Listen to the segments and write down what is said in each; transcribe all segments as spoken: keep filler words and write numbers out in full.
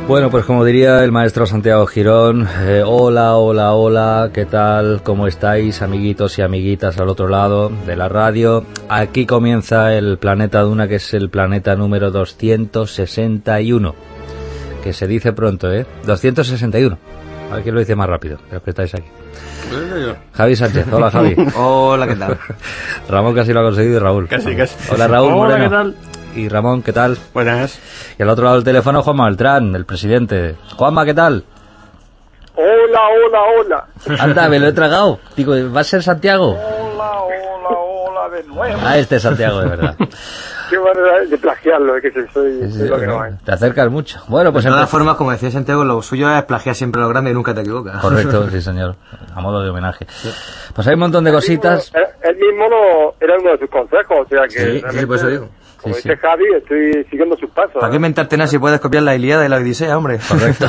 Bueno, pues como diría el maestro Santiago Girón, eh, hola, hola, hola, ¿qué tal? ¿Cómo estáis, amiguitos y amiguitas al otro lado de la radio? Aquí comienza el Planeta Duna, que es el planeta número doscientos sesenta y uno, que se dice pronto, ¿eh? doscientos sesenta y uno. A ver quién lo dice más rápido, los que estáis aquí. Javi Sánchez, hola Javi. Hola, ¿qué tal? Ramón casi lo ha conseguido y Raúl. Casi, casi. Hola Raúl Hola, Moreno. ¿qué tal? Y Ramón, ¿qué tal? Buenas. Y al otro lado del teléfono, Juanma Beltrán, el presidente. Juanma, ¿qué tal? Hola, hola, hola. Anda, me lo he tragado. Digo, ¿va a ser Santiago? Hola, hola, hola de nuevo. Ah, este es Santiago, de verdad. Qué manera de plagiarlo, es que soy, soy, Sí, sí, soy lo que no hay. te acercas mucho. Bueno, pues De todas empe- formas, como decía Santiago, lo suyo es plagiar siempre lo grande y nunca te equivocas. Correcto, sí señor. A modo de homenaje. Pues hay un montón de cositas. Él, él mismo no, era uno de sus consejos, o sea que Sí, sí, realmente, por eso digo. como Sí, dice sí. Javi, estoy siguiendo sus pasos. ¿Para qué ¿eh? inventarte nada si puedes copiar la Ilíada y la Odisea, hombre? Correcto.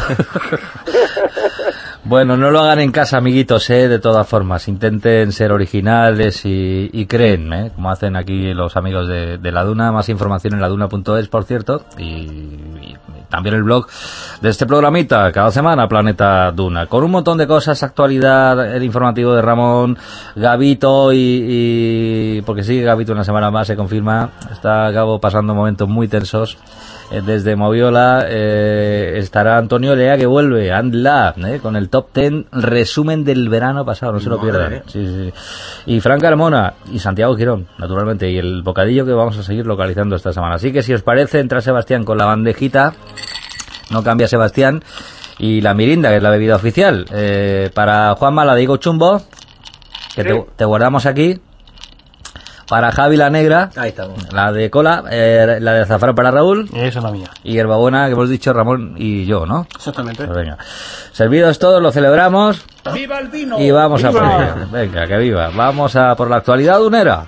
Bueno, no lo hagan en casa, amiguitos, ¿eh? De todas formas. Intenten ser originales y, y creen, ¿eh? Como hacen aquí los amigos de, de La Duna. Más información en laduna punto es, por cierto. Y, y también el blog de este programita, cada semana, Planeta Duna. Con un montón de cosas, actualidad, el informativo de Ramón, Gabito y... y porque sí, Gabito una semana más se confirma. Está Gabo pasando momentos muy tensos. Eh, desde Moviola eh, estará Antonio Lea, que vuelve, andla, eh, con el top ten resumen del verano pasado, no se lo Madre pierdan. mía. Sí, sí, sí. Y Fran Carmona y Santiago Girón, naturalmente, y el bocadillo que vamos a seguir localizando esta semana. Así que si os parece, entra Sebastián con la bandejita, no cambia Sebastián, y la mirinda, que es la bebida oficial. Eh, para Juanma, la de Higo Chumbo, que te, te guardamos aquí. Para Javi, la negra, Ahí estamos. la de cola, eh, la de azafrán para Raúl, Esa es la mía. y hierbabuena, que hemos dicho Ramón y yo, ¿no? Exactamente. Pues venga. Servidos todos, lo celebramos. ¡Viva el vino! Y vamos a por ¡Viva! ello. Venga, que viva. Vamos a por la actualidad dunera.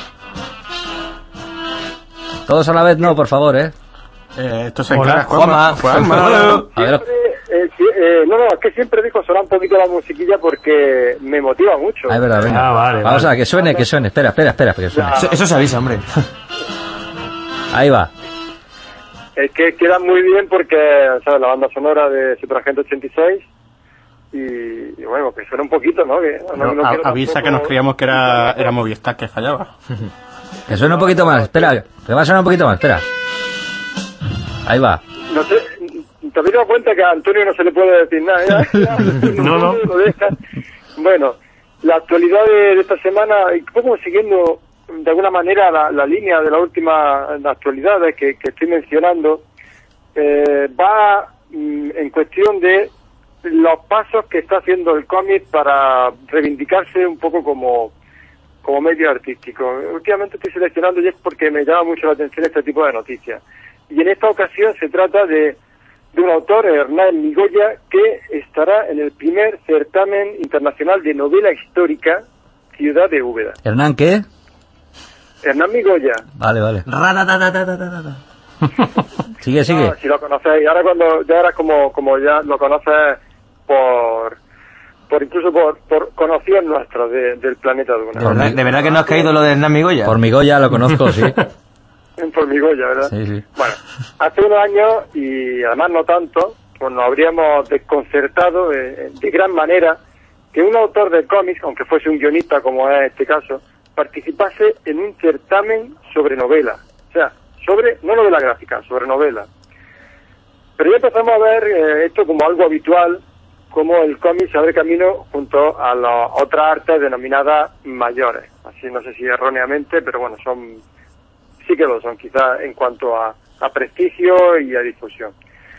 Todos a la vez no, por favor, ¿eh? Eh, esto se Hola, encarga Juanma. Juanma. Hola. A ver, Siempre, eh, sí, eh, no, no, es que siempre digo sonar un poquito la musiquilla porque me motiva mucho. ah, es verdad, venga. Ah, vale, Vamos vale. a que suene, que suene. Espera, espera, espera, que suene. Eso, eso se avisa, hombre. Ahí va. Es que queda muy bien porque, ¿sabes? La banda sonora de Superagente ochenta y seis y, y bueno, que suena un poquito, ¿no? Que, no, Pero no a- quiero avisa tampoco- que nos creíamos que era, era Movistar que fallaba. Que suene un poquito más. Espera, que va a sonar un poquito más. Espera. Ahí va. No sé, ¿te habéis dado cuenta que a Antonio no se le puede decir nada? Ya, ya, No, no. lo deja. Bueno, la actualidad de, de esta semana, y como siguiendo de alguna manera la, la línea de la última actualidad que, que estoy mencionando, eh, va mm, en cuestión de los pasos que está haciendo el cómic para reivindicarse un poco como, como medio artístico. Últimamente estoy seleccionando y es porque me llama mucho la atención este tipo de noticias. Y en esta ocasión se trata de, de un autor, Hernán Migoya, que estará en el primer certamen internacional de novela histórica Ciudad de Úbeda. ¿Hernán qué? Hernán Migoya, Vale, vale. Ra-ra-ra-ra-ra-ra-ra. Sigue, sigue. ah, si lo conocéis, ahora cuando ya ahora como como ya lo conoces por por incluso por, por conocidos nuestros de, del planeta Duna. ¿De verdad, ¿De verdad que no has caído lo de Hernán Migoya? Por mi Goya lo conozco, sí. Por Migoya, ¿verdad? Sí, sí. Bueno, hace unos años, y además no tanto, pues nos habríamos desconcertado de, de gran manera que un autor de cómics, aunque fuese un guionista como es este caso, participase en un certamen sobre novela. O sea, sobre, no novela gráfica, sobre novela. Pero ya empezamos a ver eh, esto como algo habitual, como el cómic se abre camino junto a las otras artes denominadas mayores. Así no sé si erróneamente, pero bueno, son sí que lo son, quizás en cuanto a, a prestigio y a difusión.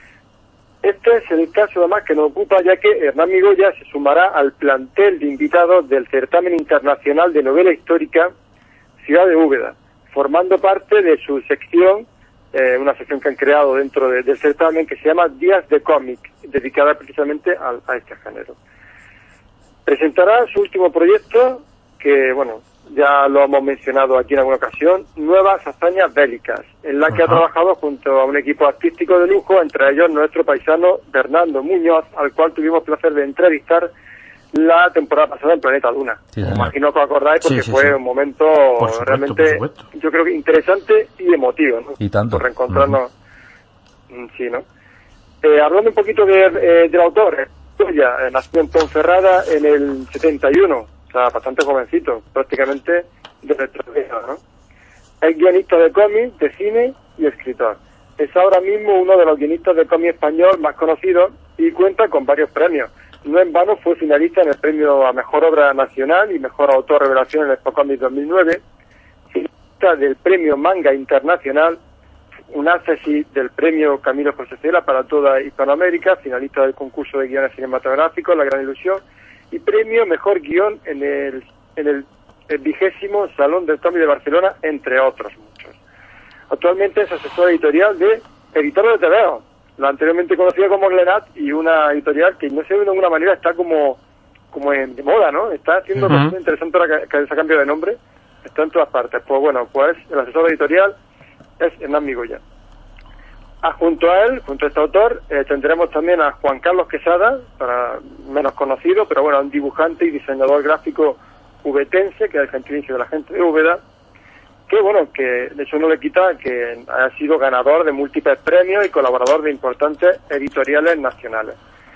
Este es el caso además que nos ocupa, ya que Hernán Migoya se sumará al plantel de invitados del certamen internacional de novela histórica Ciudad de Úbeda, formando parte de su sección, eh, una sección que han creado dentro de, del certamen que se llama Días de Cómic, dedicada precisamente a, a este género. Presentará su último proyecto, que bueno, ya lo hemos mencionado aquí en alguna ocasión, Nuevas Hazañas Bélicas, en la que Ajá. ha trabajado junto a un equipo artístico de lujo, entre ellos nuestro paisano Bernardo Muñoz, al cual tuvimos el placer de entrevistar la temporada pasada en Planeta Duna. Sí, imagino que os acordáis porque sí, sí, sí. fue un momento supuesto, realmente, yo creo que interesante y emotivo, ¿no? Y tanto. Por reencontrarnos, uh-huh. sí, ¿no? Eh, hablando un poquito de, eh, del autor, Goya, eh, nació en Ponferrada en el setenta y uno, o sea, bastante jovencito, prácticamente de nuestra vida, ¿no? Es guionista de cómics, de cine y escritor. Es ahora mismo uno de los guionistas de cómic español más conocidos y cuenta con varios premios. No en vano fue finalista en el premio a Mejor Obra Nacional y Mejor Autor Revelación en el Expo Comics dos mil nueve, finalista del premio Manga Internacional, un accessit del premio Camilo José Cela para toda Hispanoamérica, finalista del concurso de guiones cinematográficos La Gran Ilusión y premio Mejor Guión en el en el, el vigésimo Salón del Cómic de Barcelona, entre otros muchos. Actualmente es asesor editorial de Editores de T V O, la anteriormente conocida como Glenat, y una editorial que no sé de alguna manera está como como en de moda, ¿no? Está haciendo uh-huh. bastante interesante ahora que, que ese cambio de nombre, está en todas partes. Pues bueno, pues el asesor editorial es Hernán Migoya. Ah, junto a él, junto a este autor, eh, tendremos también a Juan Carlos Quesada, para menos conocido, pero bueno, un dibujante y diseñador gráfico ubetense, que es el gentilicio de la gente de Úbeda, que bueno, que de eso no le quita que ha sido ganador de múltiples premios y colaborador de importantes editoriales nacionales.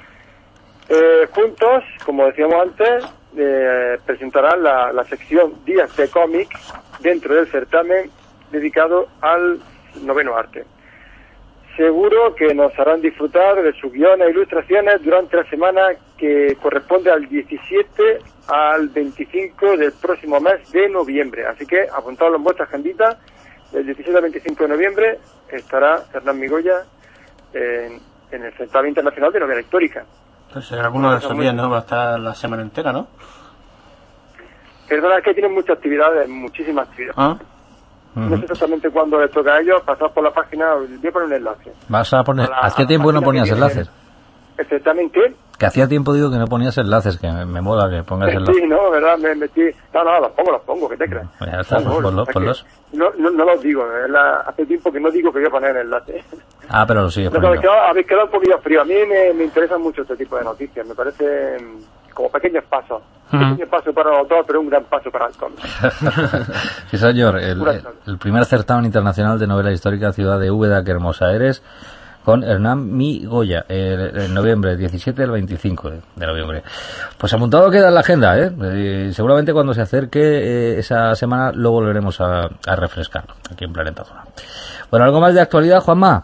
Eh, juntos, como decíamos antes, eh, presentarán la, la sección Días de Cómic dentro del certamen dedicado al noveno arte. Seguro que nos harán disfrutar de sus guiones e ilustraciones durante la semana que corresponde al diecisiete al veinticinco del próximo mes de noviembre. Así que apuntadlo en vuestras agenditas. Del diecisiete al veinticinco de noviembre estará Hernán Migoya en, en el Certamen Internacional de Novela Histórica. Pues alguno de esos días, ¿no? Va a estar la semana entera, ¿no? Perdona, es que tienen muchas actividades, muchísimas actividades. ¿Ah? No sé exactamente cuándo les toca a ellos, pasad por la página, voy a poner un enlace. ¿Vas a poner? La, ¿Hacía tiempo no ponías enlaces? ¿El certamen qué? Que hacía tiempo, digo, que no ponías enlaces, que me, me mola que pongas enlaces. Sí, no, verdad, me metí... No, no, los pongo, los pongo, ¿qué te crees? Pues ya está, pues ponlos, ponlos. No, no, no los digo, es la, hace tiempo que no digo que voy a poner enlaces. Ah, pero lo sigues poniendo. Habéis quedado, habéis quedado un poquillo frío. A mí me, me interesan mucho este tipo de noticias, me parecen como pequeños pasos. Un uh-huh. pequeño paso para el autor, pero un gran paso para el cómic. Sí, señor. El, el, el primer certamen internacional de novela histórica Ciudad de Úbeda, que hermosa eres, con Hernán Migoya, el, el noviembre, diecisiete al veinticinco de, de noviembre. Pues apuntado queda en la agenda, ¿eh? Y seguramente cuando se acerque eh, esa semana lo volveremos a, a refrescar aquí en Planeta Zona. Bueno, ¿algo más de actualidad, Juanma?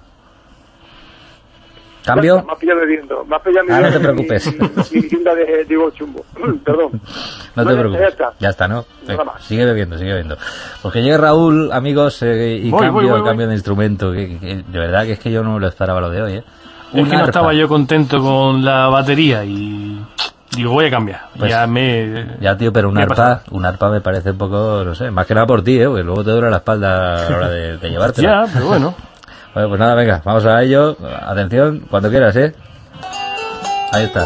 ¿Cambio? Más pillado bebiendo. Más pillado ah, no te preocupes. Mi tienda de Diego Chumbo. Perdón. No te preocupes. Ya está, ya está ¿no? Eh, sigue bebiendo, sigue bebiendo. Porque llegue Raúl, amigos, eh, y voy, cambio, voy, voy, voy. cambio de instrumento. Que, que, de verdad que es que yo no me lo esperaba lo de hoy, ¿eh? Es Un que no arpa. Estaba yo contento con la batería y digo, voy a cambiar. Pues, ya me... Ya, tío, pero un arpa, un arpa me parece un poco, no sé, más que nada por ti, ¿eh? Porque luego te duele la espalda a la hora de, de llevártela. Ya, pero bueno. Bueno, pues nada, venga, vamos a ello. Atención, cuando quieras, ¿eh? Ahí está.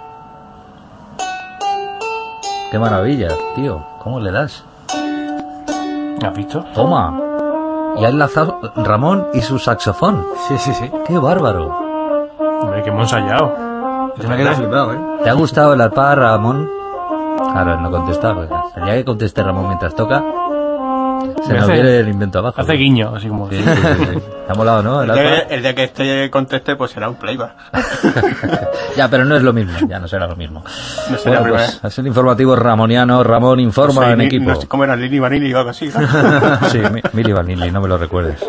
Qué maravilla, tío. ¿Cómo le das? ¿Has visto? Toma. Y ha enlazado Ramón y su saxofón. Sí, sí, sí. Qué bárbaro. Hombre, que hemos ensayado. Se me ha quedado flipado, ¿eh? ¿Te ha gustado el arpa, Ramón? Claro, él no contestaba. El día que conteste Ramón mientras toca, se me nos hace, viene el invento abajo. Hace ¿no? guiño, así como... Sí, sí, sí, sí. Te ha molado, ¿no? El, el, día, el día que este conteste, pues será un playback. Ya, pero no es lo mismo. Ya no será lo mismo. No será bueno, pues, es el informativo ramoniano. Ramón informa no sé, en ni, equipo. No sé cómo era Lili Vanilli o algo así, ¿no? Sí, Mili Vanilli, no me lo recuerdes.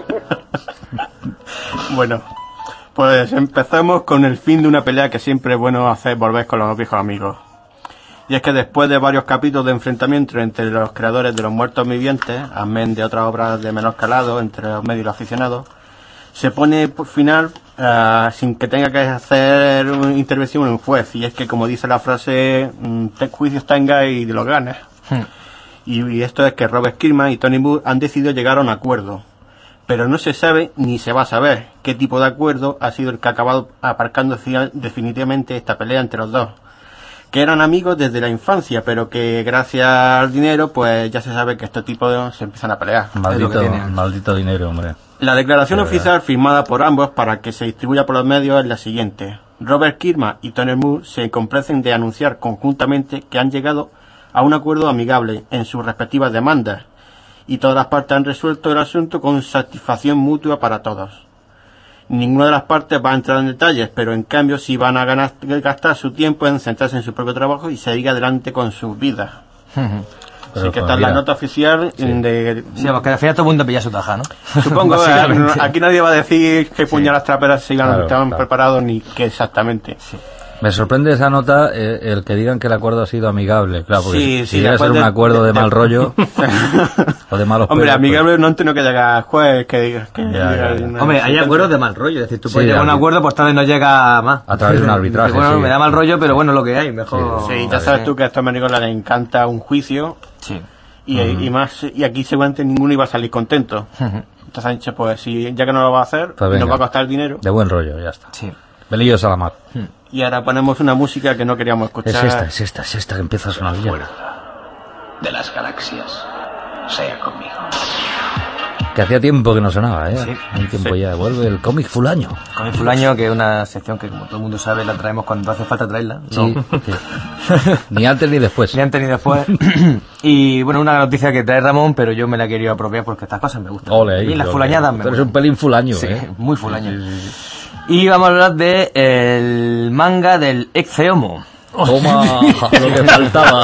Bueno, pues empezamos con el fin de una pelea que siempre es bueno hacer volver con los viejos amigos. Y es que después de varios capítulos de enfrentamiento entre los creadores de Los Muertos Vivientes, amén de otras obras de menor calado entre los medios y los aficionados, se pone por final uh, sin que tenga que hacer una intervención un juez. Y es que, como dice la frase, ten juicios tenga y de los ganes. Hmm. Y, y esto es que Robert Kirkman y Tony Moore han decidido llegar a un acuerdo. Pero no se sabe ni se va a saber qué tipo de acuerdo ha sido el que ha acabado aparcando definitivamente esta pelea entre los dos, que eran amigos desde la infancia, pero que gracias al dinero, pues ya se sabe que estos tipos se empiezan a pelear. Maldito, maldito dinero, hombre. La declaración oficial firmada por ambos para que se distribuya por los medios es la siguiente. Robert Kirkman y Tony Moore se complacen de anunciar conjuntamente que han llegado a un acuerdo amigable en sus respectivas demandas, y todas las partes han resuelto el asunto con satisfacción mutua para todos. Ninguna de las partes va a entrar en detalles, pero en cambio sí van a ganar, gastar su tiempo en centrarse en su propio trabajo y seguir adelante con sus vidas. Uh-huh. Así que esta es la nota oficial sí. de... Sí, porque al final todo el mundo pilla su taja, ¿no? Supongo, eh, aquí nadie va a decir que puñalas sí. traperas sigan claro, estaban claro. preparados ni qué exactamente. Sí. Me sorprende esa nota, eh, el que digan que el acuerdo ha sido amigable, claro, porque sí, si, sí, si llega a ser un acuerdo de, de mal rollo o de malos Hombre, pedos, amigable pues... no entiendo que llegue al juez, que diga... Que ya, diga ya, ya. una, Hombre, hay acuerdos de mal rollo, es decir, tú puedes sí, llegar a un acuerdo, pues tal vez no llega más. A través de un arbitraje, Bueno, sí. me da mal rollo, pero bueno, lo que hay, mejor... Sí, sí ya sabes tú que a estos amigos les encanta un juicio. Sí. Y, uh-huh. y más y aquí seguramente ninguno iba a salir contento. Uh-huh. Entonces han dicho, pues si ya que no lo va a hacer, pues y nos va a costar el dinero. De buen rollo, ya está. Sí. Belillos a la mar. Uh-huh. Y ahora ponemos una música que no queríamos escuchar. Es esta, es esta, es esta que empieza a sonar bien. De las galaxias, sea conmigo. Que hacía tiempo que no sonaba, ¿eh? Sí. Un tiempo sí. ya. Vuelve el cómic fulaño. Cómic fulaño, que es una sección que, como todo el mundo sabe, la traemos cuando hace falta traerla. Sí. No. sí. Ni antes ni después. Ni antes ni después. Y bueno, una noticia que trae Ramón, pero yo me la he querido apropiar porque estas cosas me gustan. Ole, y las ole. fulañadas me Tú eres gustan. un pelín fulaño, sí, ¿eh? Muy fulaño. Sí, sí, sí. Y vamos a hablar de el manga del Exeomo. Toma, lo que faltaba.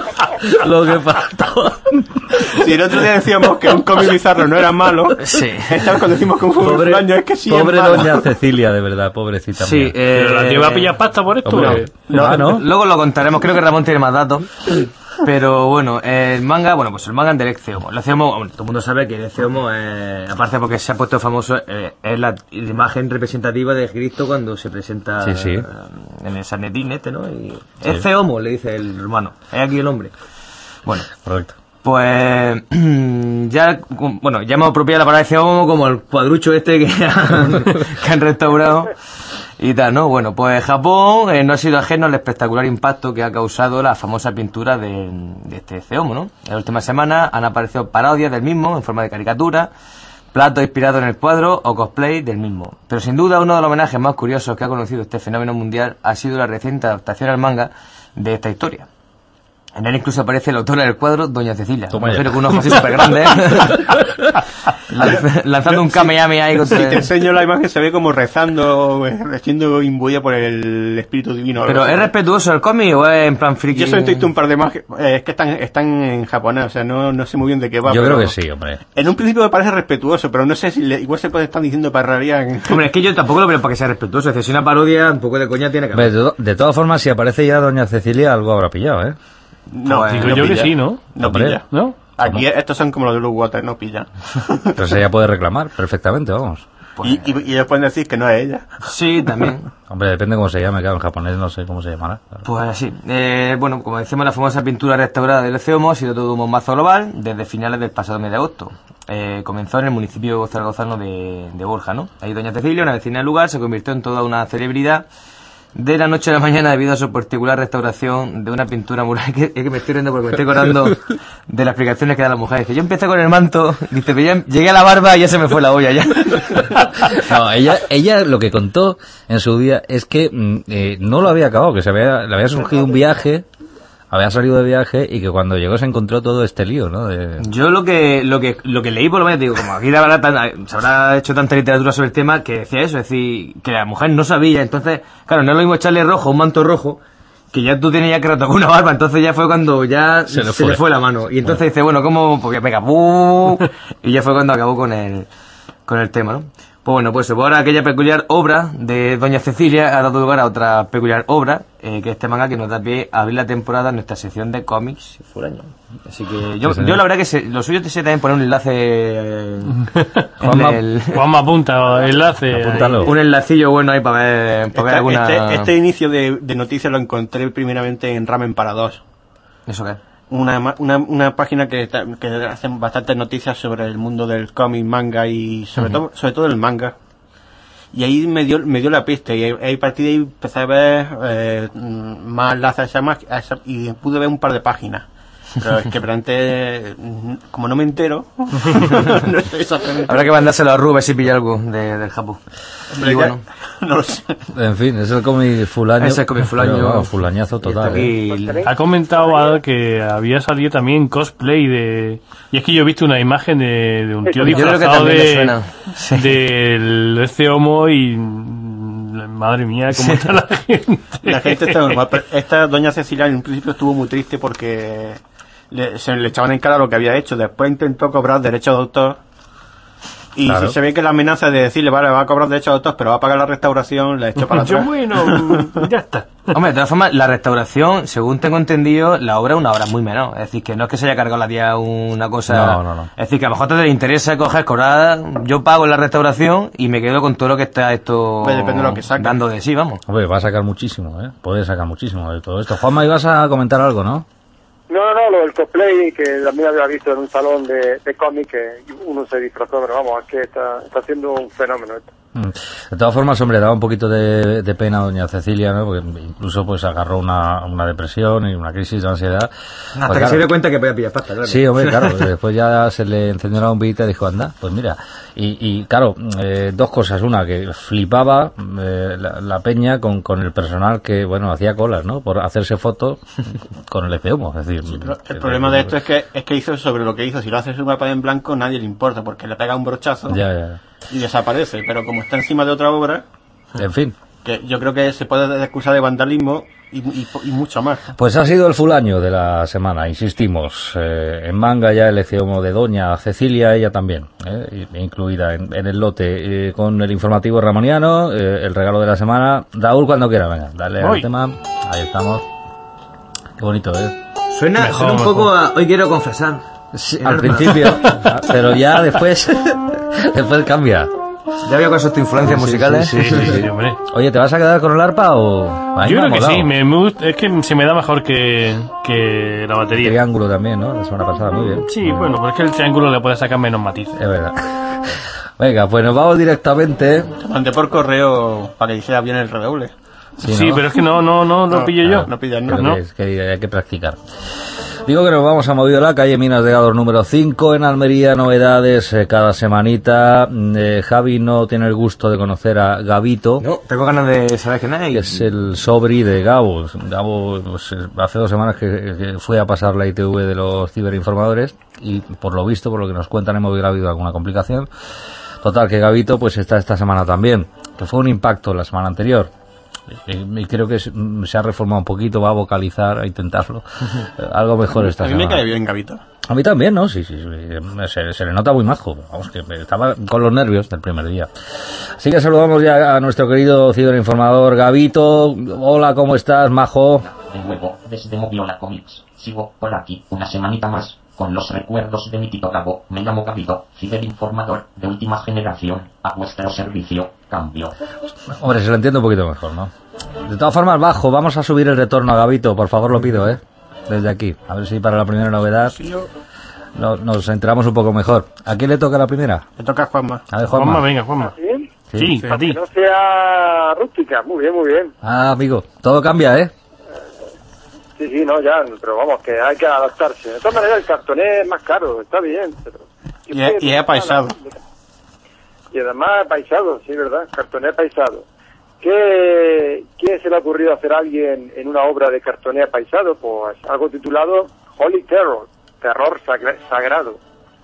Lo que faltaba. Si el otro día decíamos que un cómic bizarro no era malo, sí. esta vez cuando decimos que un pobre, fulaño es que sí pobre es malo. doña Cecilia, de verdad, pobrecita. Sí, eh, ¿Pero la lleva a pillar pasta por esto? Hombre, no, ah, ¿no? Luego lo contaremos, creo que Ramón tiene más datos. Pero bueno, el manga, bueno, pues el manga del Exeomo. El Exeomo, bueno, todo el mundo sabe que el Exeomo, eh, aparte porque se ha puesto famoso, eh, es la, la imagen representativa de Cristo cuando se presenta sí, sí. Eh, en el Sanedrín este, ¿no? Y sí. Exeomo, le dice el hermano. Es aquí el hombre. Bueno, correcto. Pues ya, bueno, ya hemos apropiado la palabra Exeomo como el cuadrucho este que han, que han restaurado. Y tal, ¿no? Bueno, pues Japón eh, no ha sido ajeno al espectacular impacto que ha causado la famosa pintura de, de este Exeomo, ¿no? En las últimas semanas han aparecido parodias del mismo en forma de caricatura, platos inspirados en el cuadro o cosplay del mismo. Pero sin duda uno de los homenajes más curiosos que ha conocido este fenómeno mundial ha sido la reciente adaptación al manga de esta historia. En él incluso aparece la autora del cuadro, Doña Cecilia. Toma Pero con unos ojos súper grandes, Lanz, lanzando un kamehameha ahí contra Si el... te enseño la imagen se ve como rezando, siendo imbuida por el espíritu divino. ¿Pero es respetuoso el cómic o es en plan friki? Yo solo he visto un par de imágenes, eh, es que están, están en japonés, o sea, no, no sé muy bien de qué va. Yo pero creo que sí, hombre. En un principio me parece respetuoso, pero no sé si le, igual se puede estar diciendo parraría. En... Hombre, es que yo tampoco lo veo para que sea respetuoso, es decir, si una parodia, un poco de coña tiene que haber. De, de todas formas, si aparece ya Doña Cecilia, algo habrá pillado, ¿eh? No, pues, digo no yo pilla. que sí, ¿no? No Hombre. pilla. ¿No? Aquí estos son como los de Blue Water, no pilla. Entonces ella puede reclamar perfectamente, vamos. Pues, y, y, y ellos pueden decir que no es ella. Sí, también. Hombre, depende cómo se llame, claro, en japonés no sé cómo se llamará. Claro. Pues así. Eh, bueno, como decimos, la famosa pintura restaurada del Exeomo ha sido todo un bombazo global desde finales del pasado mes de agosto. Eh, comenzó en el municipio zaragozano de, de Borja, ¿no? Ahí Doña Cecilia, una vecina del lugar, se convirtió en toda una celebridad de la noche a la mañana debido a su particular restauración de una pintura mural. Que, es que me estoy riendo porque me estoy acordando de las explicaciones que da la mujer. Dice, yo empecé con el manto, dice, pero ya llegué a la barba y ya se me fue la olla ya. No, ella, ella lo que contó en su día es que eh, no lo había acabado, que se había, le había surgido un viaje, había salido de viaje y que cuando llegó se encontró todo este lío, ¿no? De... Yo lo que lo que lo que leí por lo menos digo, como aquí habrá tan, se habrá hecho tanta literatura sobre el tema que decía eso, es decir, que la mujer no sabía, entonces, claro, no es lo mismo echarle rojo, un manto rojo, que ya tú tenías que retocar una barba, entonces ya fue cuando ya se, le, se fue. le fue la mano. Y entonces bueno. dice, bueno, ¿cómo? Porque venga, ¡buh! Y ya fue cuando acabó con el con el tema, ¿no? Pues bueno, pues ahora aquella peculiar obra de Doña Cecilia ha dado lugar a otra peculiar obra, eh, que es este manga que nos da pie a abrir la temporada en nuestra sección de cómics furaño. Así que yo, sí, yo la verdad que se, lo suyo te sé también poner un enlace eh, en el... Juanma apunta, enlace. Apúntalo. Un enlacillo bueno ahí para ver, para ver Este, alguna... este, este inicio de, de noticias lo encontré primeramente en Ramen para dos. ¿Eso qué? Una, una, una página que, que hace bastantes noticias sobre el mundo del cómic, manga y sobre, uh-huh. todo, sobre todo el manga. Y ahí me dio, me dio la pista y ahí a partir de ahí empecé a ver eh, más enlaces a esa, a esa, y pude ver un par de páginas. Pero es que realmente, como no me entero, no estoy exactamente... Habrá que mandárselo a Rubén si pilla algo de, del Japón. Hombre, Y bueno, no lo sé. En fin, es el cómic fulaño. Es el cómic fulaño. Pero, vamos, fulañazo total. y ¿eh? está aquí- Ha comentado Al que había salido también cosplay de... Y es que yo he visto una imagen de, de un tío Yo creo que disfrazado también le de, suena. Sí. del este homo y... Madre mía, cómo está la gente. La gente está normal. Pero esta doña Cecilia en un principio estuvo muy triste porque le, se le echaban en cara lo que había hecho. Después intentó cobrar derechos de autor. Y Claro. si se ve que la amenaza de decirle, vale, va a cobrar derechos de autor, pero va a pagar la restauración, la echó para Yo, atrás. bueno, ya está. Hombre, de todas formas, la restauración, según tengo entendido, la obra es una obra muy menor. Es decir, que no es que se haya cargado la tía una cosa... No, no, no. Es decir, que a lo mejor te interesa coger, cobrar, yo pago la restauración y me quedo con todo lo que está esto... Pues depende de lo que saque. Dando de sí, vamos. Hombre, va a sacar muchísimo, ¿eh? Puede sacar muchísimo de todo esto. Juanma, ibas a comentar algo, ¿no? No, no, no, lo del cosplay, que también había visto en un salón de, de cómic, que uno se disfrazó, pero vamos, es que está, está haciendo un fenómeno esto. Mm. De todas formas, hombre, daba un poquito de, de pena a doña Cecilia, ¿no? Porque incluso pues agarró una, una depresión y una crisis de ansiedad. Hasta Pues, que claro, se dio cuenta que podía pillar pasta, claro. Sí, hombre, claro. Después ya se le encendió la bombillita y dijo, anda, pues mira. Y, y claro, eh, dos cosas. Una, que flipaba eh, la, la peña con, con el personal que, bueno, hacía colas, ¿no? Por hacerse fotos con el eceomo. Es decir, Pero que- el problema de esto es que es que hizo sobre lo que hizo. Si lo haces en una pared en blanco, nadie le importa, porque le pega un brochazo Ya, ya. y desaparece. Pero como está encima de otra obra, En fin. que yo creo que se puede excusar de vandalismo y, y, y mucho más. Pues ha sido el fulaño de la semana, insistimos. Eh, en manga ya el eceomo de doña Cecilia, ella también, eh, incluida en, en el lote, eh, con el informativo ramoniano, eh, el regalo de la semana. Raúl, cuando quiera, venga, dale al Voy. tema. Ahí estamos. Qué bonito, ¿eh? Suena, Mejor, suena un mejor. poco a... Hoy quiero confesar. Sí, al principio, pero ya después, después cambia. Ya veo con sus influencias musicales. Sí, sí, sí, hombre. Oye, ¿te vas a quedar con el arpa o...? A mí Yo me ha creo que molado. sí, me, me gusta- es que se me da mejor que, que la batería. Triángulo también, ¿no? La semana pasada, muy bien. Sí, bueno, pero es que el triángulo le puede sacar menos matices. Es verdad. Venga, pues nos vamos directamente. Te mandé por correo para que hiciera bien el redoble. Sí, Sí, ¿no? pero es que no, no, no lo No, pillo claro, yo. no pillas, Creo ¿no? No. que, es que hay que practicar. Digo que nos vamos a Moviola, calle Minas de Gador número cinco, en Almería, novedades eh, cada semanita. Mm, eh, Javi no tiene el gusto de conocer a Gabito, No, tengo ganas de saber quién que es. es el sobri de Gabo. Gabo, pues, eh, hace dos semanas que, que fue a pasar la I T V de los ciberinformadores y por lo visto, por lo que nos cuentan en Moviola, ha habido alguna complicación. Total, que Gabito pues está esta semana también, que fue un impacto la semana anterior. Y, y creo que se, se ha reformado un poquito, va a vocalizar, a intentarlo. Eh, Algo mejor esta A mí me semana. cae bien, Gavito. A mí también, ¿no? Sí, sí, sí. Se, se le nota muy majo. Vamos, que estaba con los nervios del primer día. Así que saludamos ya a nuestro querido ciberinformador Gabito. Hola, ¿cómo estás, majo? De nuevo, desde Moviola Comics. Sigo por aquí, una semanita más, con los recuerdos de mi tito Gabo. Me llamo Gabito, ciberinformador de última generación, a vuestro servicio. Cambio. Hombre, se lo entiende un poquito mejor, ¿no? De todas formas, bajo, vamos a subir el retorno a Gabito, por favor, lo pido, ¿eh? Desde aquí. A ver si para la primera novedad no- nos enteramos un poco mejor. ¿A quién le toca la primera? Le toca a Juanma. A ver, Juanma, Juanma. venga, Juanma. ¿Sí? Sí, Sí. para ti. Que no sea rústica, muy bien, muy bien. Ah, amigo, todo cambia, ¿eh? Sí, sí, no, ya, pero vamos, que hay que adaptarse. De todas maneras, el cartoné es más caro, está bien, pero... Y es- y es apaisado. Y además paisado, sí, ¿verdad? Cartoné paisado. ¿Qué, ¿Qué se le ha ocurrido hacer a alguien en una obra de cartoné paisado? Pues algo titulado Holy Terror, Terror sagra- Sagrado,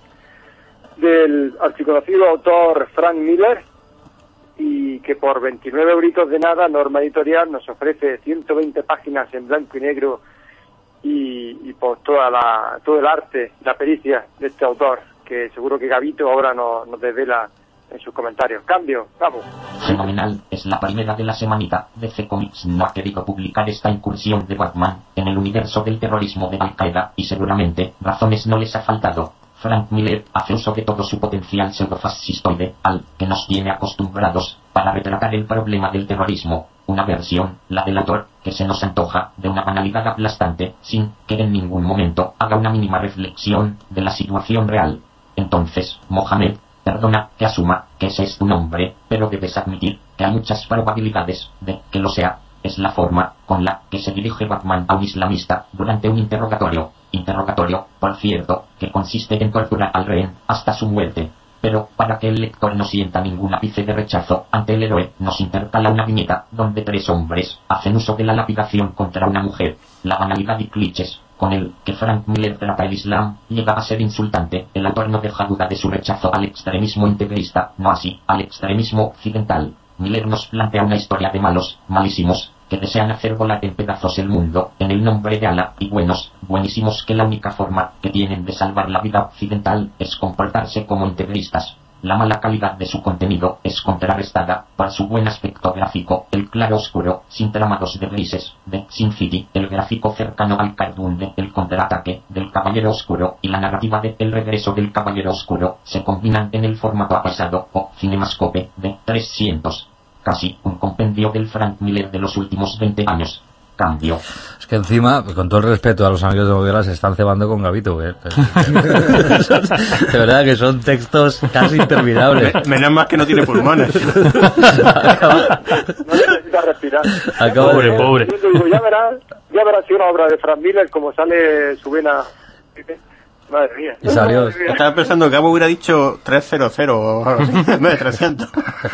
del archiconocido autor Frank Miller, y que por veintinueve euritos de nada, Norma Editorial nos ofrece ciento veinte páginas en blanco y negro y, y pues toda la, todo el arte, la pericia de este autor, que seguro que Gabito ahora nos, nos desvela en sus comentarios. Cambio, vamos. Fenomenal, es la primera de la semanita. D C Comics no ha querido publicar esta incursión de Batman en el universo del terrorismo de Al-Qaeda y seguramente razones no les ha faltado. Frank Miller hace uso de todo su potencial pseudofascistoide al que nos tiene acostumbrados para retratar el problema del terrorismo, una versión, la del autor, que se nos antoja de una banalidad aplastante sin que en ningún momento haga una mínima reflexión de la situación real. Entonces, Mohamed, perdona que asuma que ese es tu nombre, pero debes admitir que hay muchas probabilidades de que lo sea. Es la forma con la que se dirige Batman a un islamista durante un interrogatorio. interrogatorio, por cierto, que consiste en torturar al rehén hasta su muerte. Pero, para que el lector no sienta ningún ápice de rechazo ante el héroe, nos intercala una viñeta donde tres hombres hacen uso de la lapidación contra una mujer. La banalidad y clichés con el que Frank Miller trata el Islam llega a ser insultante. El autor no deja duda de su rechazo al extremismo integrista, no así al extremismo occidental. Miller nos plantea una historia de malos, malísimos, que desean hacer volar en pedazos el mundo, en el nombre de Allah, y buenos, buenísimos, que la única forma que tienen de salvar la vida occidental es comportarse como integristas. La mala calidad de su contenido es contrarrestada por su buen aspecto gráfico, el claro oscuro, sin tramados de grises, de Sin City, el gráfico cercano al cartoon de El contraataque, del Caballero Oscuro, y la narrativa de El regreso del Caballero Oscuro, se combinan en el formato apasado, o Cinemascope, de trescientos. Casi un compendio del Frank Miller de los últimos veinte años. Cambio. Es que encima, con todo el respeto a los amigos de Moviola, se están cebando con Gabito, ¿eh? De verdad que son textos casi interminables. Menos mal que no tiene pulmones. No necesita respirar. Acabo Pobre, de... pobre. Yo digo, ya verás, ya verás si una obra de Frank Miller, como sale su vena. Madre mía. Y salió. Madre mía. Estaba pensando que Gabo hubiera dicho trescientos o algo así, en vez de trescientos.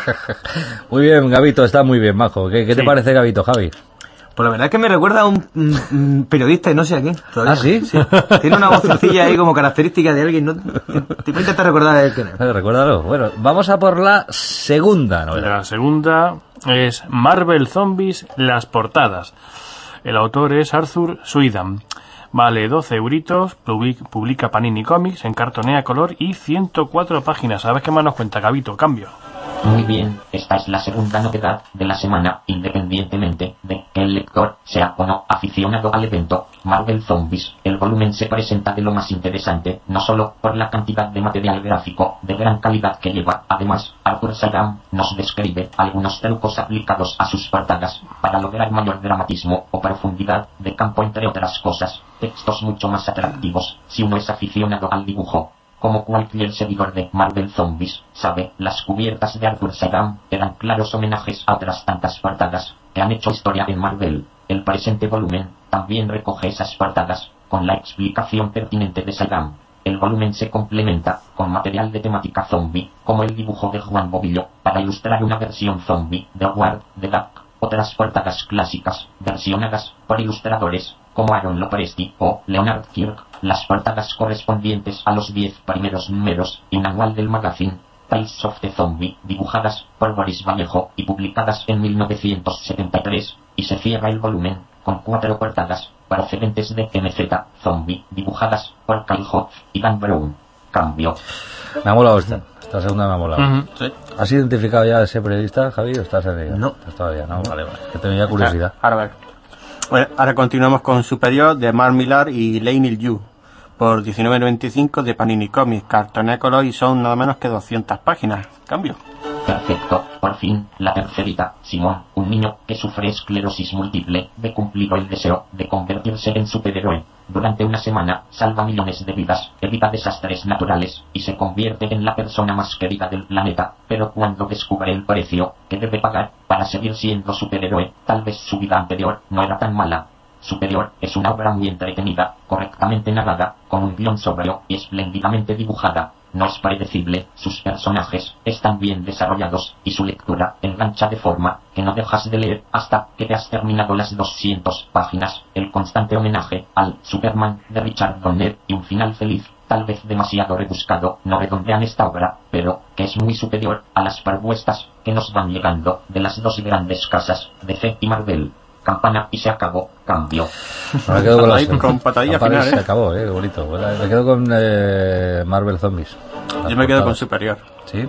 Muy bien, Gabito, está muy bien, majo. ¿Qué, qué te Sí. parece, Gabito, Javi? Pues la verdad es que me recuerda a un, un- un periodista de no sé a quién. todavía. ¿Ah, sí? Tiene una vocecilla ahí como característica de alguien. ¿No? Te voy a intentar recordar a él quién es. Eh, Recuérdalo. Bueno, vamos a por la segunda novela. La segunda es Marvel Zombies, las portadas. El autor es Arthur Suidan. Vale doce euritos, public- publica Panini Comics en cartonea color y ciento cuatro páginas. ¿Sabes qué más nos cuenta, Gabito? Cambio. Muy bien, esta es la segunda novedad de la semana, independientemente de que el lector sea o no aficionado al evento Marvel Zombies. El volumen se presenta de lo más interesante, no solo por la cantidad de material gráfico de gran calidad que lleva. Además, Arthur Sagan nos describe algunos trucos aplicados a sus portadas para lograr mayor dramatismo o profundidad de campo, entre otras cosas. Textos mucho más atractivos si uno es aficionado al dibujo. Como cualquier seguidor de Marvel Zombies sabe, las cubiertas de Arthur Sagan eran claros homenajes a otras tantas portadas que han hecho historia en Marvel. El presente volumen también recoge esas portadas, con la explicación pertinente de Sagan. El volumen se complementa con material de temática zombie, como el dibujo de Juan Bobillo, para ilustrar una versión zombie de Howard the Duck. Otras portadas clásicas, versionadas por ilustradores como Aaron Lopresti o Leonard Kirk, las portadas correspondientes a los diez primeros números y un anual del magazine Tales of the Zombie, dibujadas por Boris Vallejo y publicadas en mil novecientos setenta y tres, y se cierra el volumen con cuatro portadas procedentes de M Z Zombie, dibujadas por Kyle Hoff y Dan Brown. Cambio. Me ha molado esta. Esta segunda me ha molado. Ujú. Sí. ¿Has identificado ya a ese periodista, Javi, o estás en ello? No. ¿Estás todavía? No, vale, vale. Que tenía curiosidad. Ahora, a ver. Bueno, ahora continuamos con Superior de Mark Millar y Leinil Yu por diecinueve noventa y cinco de Panini Comics, cartonea color, y son nada menos que doscientas páginas. Cambio. Perfecto, por fin, la tercerita, Simón, un niño que sufre esclerosis múltiple, ve cumplido el deseo de convertirse en superhéroe. Durante una semana, salva millones de vidas, evita desastres naturales, y se convierte en la persona más querida del planeta. Pero cuando descubre el precio que debe pagar para seguir siendo superhéroe, tal vez su vida anterior no era tan mala. Superior es una obra muy entretenida, correctamente narrada, con un guión sobrio y espléndidamente dibujada. No es predecible, sus personajes están bien desarrollados y su lectura engancha de forma que no dejas de leer hasta que te has terminado las doscientas páginas. El constante homenaje al Superman de Richard Donner y un final feliz, tal vez demasiado rebuscado, no redondean esta obra, pero que es muy superior a las propuestas que nos van llegando de las dos grandes casas, D C y Marvel. Campana y se acabó. Cambio. Me quedo con, Ahí, las- con patadilla Campana y final, ¿eh? Se acabó, eh, qué bonito. Me quedo con eh, Marvel Zombies. Las Yo me quedo con portadas. Superior. ¿Sí?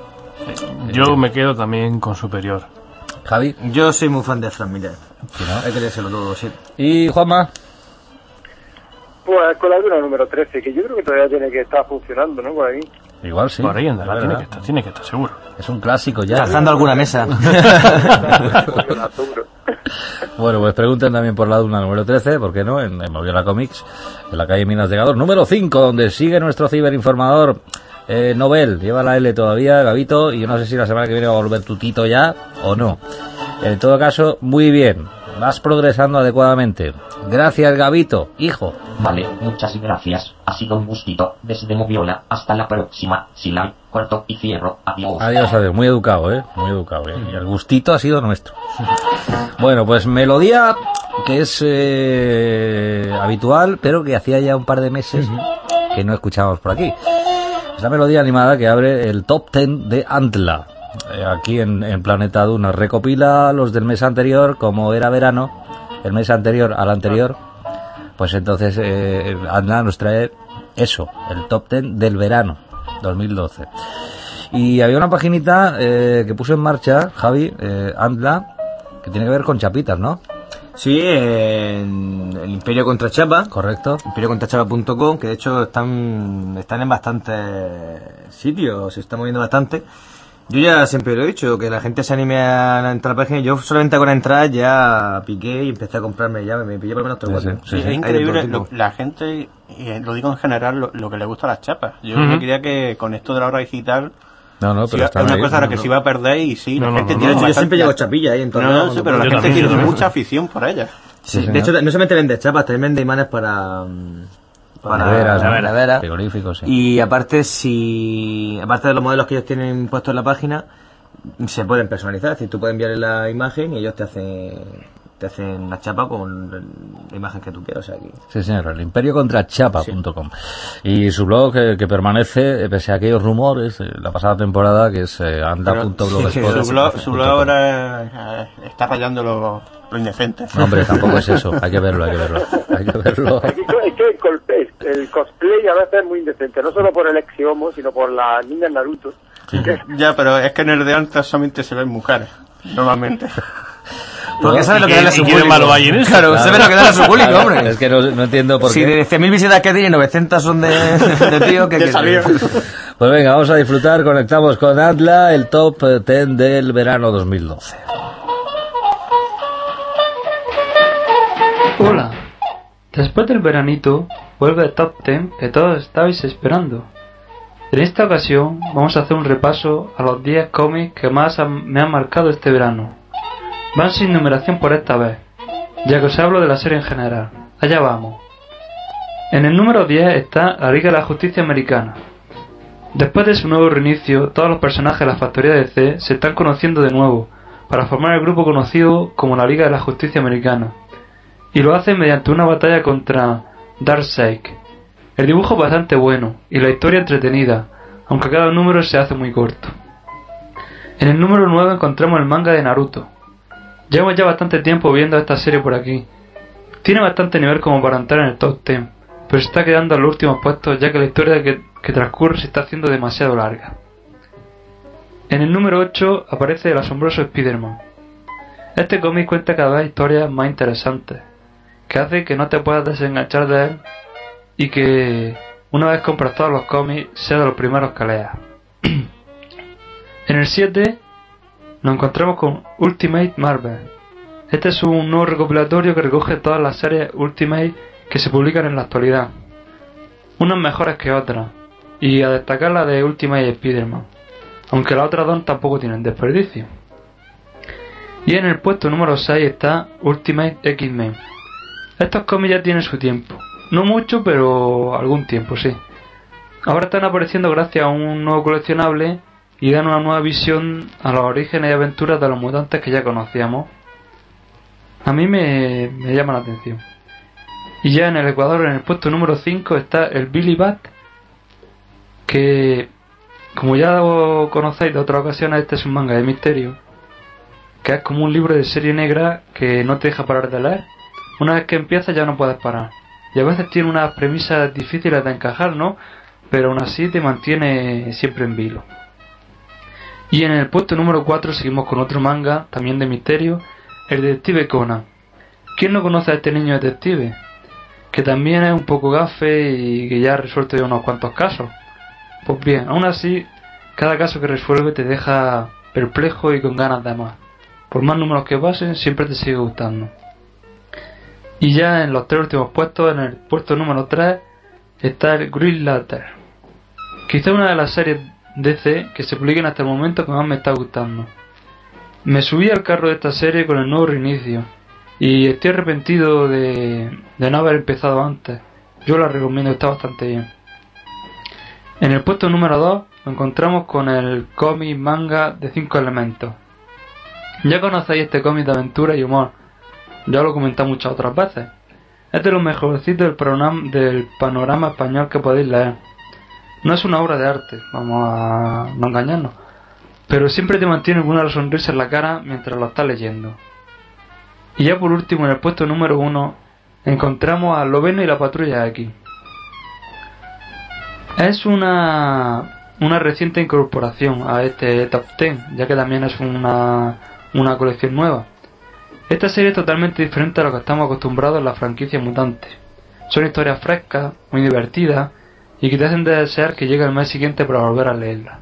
Yo me quedo también con Superior. Javi. Yo soy muy fan de Frank Miller. Sí, ¿no? Hay que leérselo todo, sí. Y Juanma. Pues con la duna número trece, que yo creo que todavía tiene que estar funcionando, ¿no? Por ahí. Igual sí. Por ahí andará, es tiene que verdad. estar, tiene que estar seguro. Es un clásico ya. Calzando alguna mesa. Bueno, pues pregunten también por la Duna número trece, ¿por qué no? En, en Moviola Comics, en la calle Minas de Gador. Número cinco, donde sigue nuestro ciberinformador eh, Nobel. Lleva la L todavía, Gabito, y yo no sé si la semana que viene va a volver Tutito ya o no. En todo caso, muy bien. vas progresando adecuadamente. Gracias, Gabito, hijo. Vale, muchas gracias. Ha sido un gustito. Desde Moviola, hasta la próxima. Silai, corto y cierro. Adiós. Adiós, adiós. Muy educado, ¿eh? Muy educado, ¿eh? Y el gustito ha sido nuestro. Bueno, pues melodía que es eh, habitual, pero que hacía ya un par de meses que no escuchábamos por aquí. Es la melodía animada que abre el top ten de Antla. Eh, aquí en, en Planeta Duna recopila los del mes anterior, como era verano, el mes anterior al anterior, pues entonces eh, Antla nos trae eso, el top ten del verano dos mil doce. Y había una paginita eh, que puso en marcha Javi, eh, Antla, que tiene que ver con chapitas, ¿no? Sí, en el Imperio Contra Chapa. Correcto. imperio contra chapa punto com, que de hecho están están en bastantes sitios, se está moviendo bastante. Yo ya siempre lo he dicho, que la gente se anime a entrar a la página. Yo solamente con entrar ya piqué y empecé a comprarme ya, me pillé por lo menos tres Sí, cuatro. sí, Sí, sí. es increíble lo- la gente, y lo digo en general, lo, lo que le gusta a las chapas. Yo Ujú. me creía que con esto de la hora digital No, no, sí, pero es están una ahí. cosa a la que no, se iba a perder y sí, No, la no, gente no, tiene no. Yo bastante- siempre llevo chapilla ahí en todo No, lado, no, sí, cuando pero la Yo gente también, tiene ¿no? mucha afición por ellas. Sí, Sí, de hecho, señor. no solamente vende chapas, también vende imanes para... mm, para Neveras, ¿no? neveras. Frigoríficos, sí. Y aparte, si aparte de los modelos que ellos tienen puestos en la página, se pueden personalizar. Es decir, tú puedes enviarle la imagen y ellos te hacen te hacen la chapa con la imagen que tú quieras. O sea, que... Sí, señor, el imperio contra chapa punto com. Y su blog que, que permanece, eh, pese a aquellos rumores, eh, la pasada temporada, que es eh, anda punto blogspot punto com. Su blog, su blog ahora eh, está rayando lo, lo indecente. No, hombre, tampoco es eso, hay que verlo, hay que verlo. Hay que verlo. Es que, es que el, cosplay, el cosplay a veces es muy indecente, no solo por el ex-homo, sino por las niñas Naruto. Que- Ya, pero es que en el de antes solamente se ven mujeres, normalmente. Porque sabe lo que ¿Y da a qué- su y qué de público. malo hay en eso? Claro, sabe lo que da a su público, hombre. Es que no, no entiendo por Si qué. de cien mil visitas que tiene, novecientas son de, de tío que... Ya que- salió. Pues venga, vamos a disfrutar, conectamos con Atla, el top ten del verano dos mil doce. Hola, después del veranito vuelve el top ten que todos estabais esperando. En esta ocasión vamos a hacer un repaso a los diez cómics que más han- me han marcado este verano. Van sin numeración por esta vez, ya que os hablo de la serie en general. Allá vamos. En el número diez está la Liga de la Justicia Americana. Después de su nuevo reinicio, todos los personajes de la factoría de D C se están conociendo de nuevo, para formar el grupo conocido como la Liga de la Justicia Americana. Y lo hacen mediante una batalla contra Darkseid. El dibujo es bastante bueno y la historia entretenida, aunque cada número se hace muy corto. En el número nueve encontramos el manga de Naruto. Llevamos ya bastante tiempo viendo esta serie por aquí. Tiene bastante nivel como para entrar en el top ten, pero se está quedando en los últimos puestos ya que la historia que, que transcurre se está haciendo demasiado larga. En el número ocho aparece el asombroso Spider-Man. Este cómic cuenta cada vez historias más interesantes, que hace que no te puedas desenganchar de él y que una vez compras todos los cómics sea de los primeros que leas. En el siete nos encontramos con Ultimate Marvel. Este es un nuevo recopilatorio que recoge todas las series Ultimate que se publican en la actualidad, unas mejores que otras, y a destacar la de Ultimate Spider-Man, aunque las otras dos tampoco tienen desperdicio. Y en el puesto número seis está Ultimate X-Men. Estos cómics ya tienen su tiempo, no mucho, pero algún tiempo, sí. Ahora están apareciendo gracias a un nuevo coleccionable y dan una nueva visión a los orígenes y aventuras de los mutantes que ya conocíamos. A mí me, me llama la atención. Y ya en el Ecuador, en el puesto número cinco, está el Billy Bat, que, como ya lo conocéis de otras ocasiones, este es un manga de misterio, que es como un libro de serie negra que no te deja parar de leer. Una vez que empiezas ya no puedes parar. Y a veces tiene unas premisas difíciles de encajar, ¿no? Pero aún así te mantiene siempre en vilo. Y en el puesto número cuatro seguimos con otro manga, también de misterio, el Detective Conan. ¿Quién no conoce a este niño detective? Que también es un poco gafe y que ya ha resuelto ya unos cuantos casos. Pues bien, aún así, cada caso que resuelve te deja perplejo y con ganas de más. Por más números que pasen, siempre te sigue gustando. Y ya en los tres últimos puestos, en el puesto número tres, está el Green Lantern. Quizá una de las series D C que se publiquen hasta el momento que más me está gustando. Me subí al carro de esta serie con el nuevo reinicio, Y estoy arrepentido de, de no haber empezado antes. Yo la recomiendo, está bastante bien. En el puesto número dos nos encontramos con el cómic manga de cinco elementos. Ya conocéis este cómic de aventura y humor, ya lo he comentado muchas otras veces. Es de los mejorcitos del, programa, del panorama español que podéis leer. No es una obra de arte, vamos a no engañarnos, pero siempre te mantiene con una sonrisa en la cara mientras lo estás leyendo. Y ya por último, en el puesto número uno encontramos a Loveno y la Patrulla X. Es una una reciente incorporación a este top diez, ya que también es una, una colección nueva. Esta serie es totalmente diferente a lo que estamos acostumbrados en la franquicia Mutante. Son historias frescas, muy divertidas y que te hacen desear que llegue el mes siguiente para volver a leerla.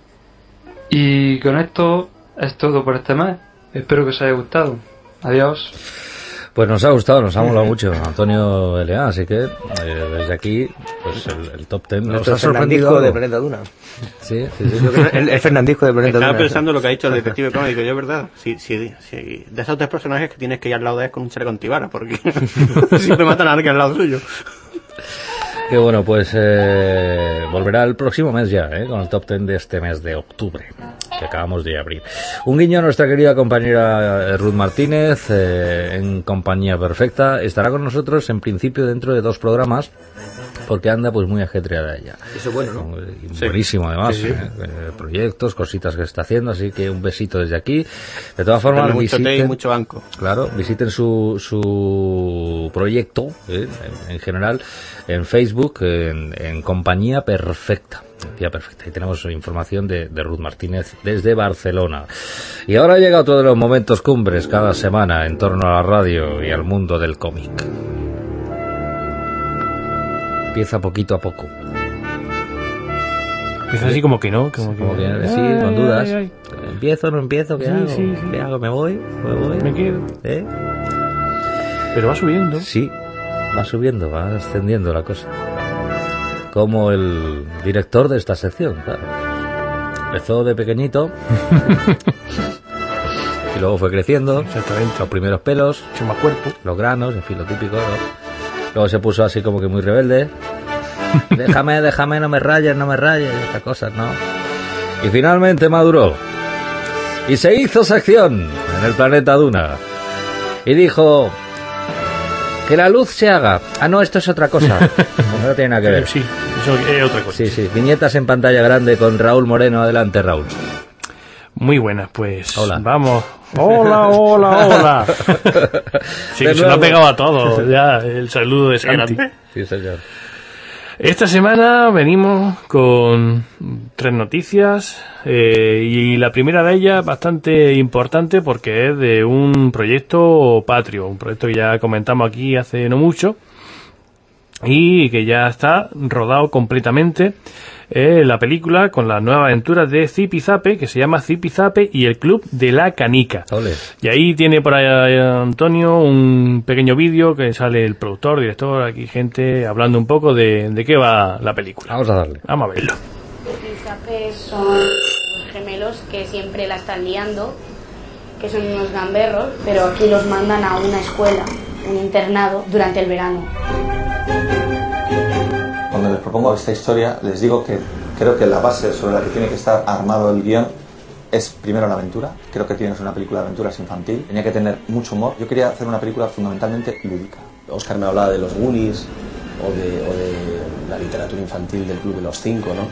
Y con esto es todo por este mes. Espero que os haya gustado. Adiós. Pues nos ha gustado, nos ha molado mucho Antonio L A, así que eh, desde aquí pues el, el top ten nos Nuestro ha sorprendido Fernandisco de Planeta Duna. Sí, sí, sí. Yo creo que el, el Fernandisco de Planeta Estaba Duna. pensando lo que ha dicho el detective Conan, digo yo, es verdad. Si, si, si, de esos tres personajes que tienes que ir al lado de él con un chaleco antibala, porque siempre matan a alguien al lado suyo. Que bueno, pues eh, volverá el próximo mes ya, ¿eh? Con el top ten de este mes de octubre, que acabamos de abrir. Un guiño a nuestra querida compañera Ruth Martínez, eh, en Compañía Perfecta. Estará con nosotros en principio dentro de dos programas, porque anda pues muy ajetreada ella. Eso es bueno, ¿no? Y Sí. buenísimo además, Sí, sí. ¿eh? Eh, proyectos, cositas que está haciendo, así que un besito desde aquí. De todas formas, Darle mucho té y visiten, mucho banco. claro, visiten su, su proyecto, ¿eh? en, en general, en Facebook, en, en Compañía Perfecta. Compañía Perfecta. Y tenemos información de, de Ruth Martínez desde Barcelona. Y ahora llega otro de los momentos cumbres cada semana en torno a la radio y al mundo del cómic. Empieza poquito a poco. Empieza así como que no, como que, Como que ay, sí, con dudas. ay, ¿Empiezo o no empiezo? ¿Qué Sí, hago? sí, sí. ¿Qué hago? ¿Me voy? ¿Me voy? Me quedo. ¿Eh? Pero va subiendo. Sí, va subiendo, va ascendiendo la cosa. Como el director de esta sección, claro. Empezó de pequeñito y luego fue creciendo. Exactamente. Los primeros pelos, Mucho más cuerpo. los granos, en fin, lo típico, ¿no? Luego se puso así como que muy rebelde. Déjame, déjame, no me rayes, no me rayes, y estas cosas, ¿no? Y finalmente maduró. Y se hizo sección en el planeta Duna. Y dijo... Que la luz se haga. Ah, no, esto es otra cosa. No tiene nada que ver. Sí, eso es otra cosa. Sí, sí. Viñetas en pantalla grande con Raúl Moreno. Adelante, Raúl. Muy buenas, pues. Hola. Vamos. Hola, hola, hola. Sí, De que se lo ha nuevo. pegado a todo. Ya, el saludo de Santi. Sí, señor. Esta semana venimos con tres noticias eh, y la primera de ellas bastante importante porque es de un proyecto patrio, un proyecto que ya comentamos aquí hace no mucho y que ya está rodado completamente, eh, la película con las nuevas aventuras de Zipi Zape, que se llama Zipi Zape y el Club de la Canica. Ole. Y ahí tiene por ahí Antonio un pequeño vídeo que sale el productor, director, aquí gente hablando un poco de, de qué va la película. Vamos a darle. Vamos a verlo. Zipi Zape son unos gemelos que siempre la están liando, que son unos gamberros, pero aquí los mandan a una escuela, un internado, durante el verano. Cuando les propongo esta historia, les digo que creo que la base sobre la que tiene que estar armado el guión es primero la aventura. Creo que tienes una película de aventuras infantil. Tenía que tener mucho humor. Yo quería hacer una película fundamentalmente lúdica. Oscar me hablaba de los Goonies o de, o de la literatura infantil del Club de los Cinco, ¿no?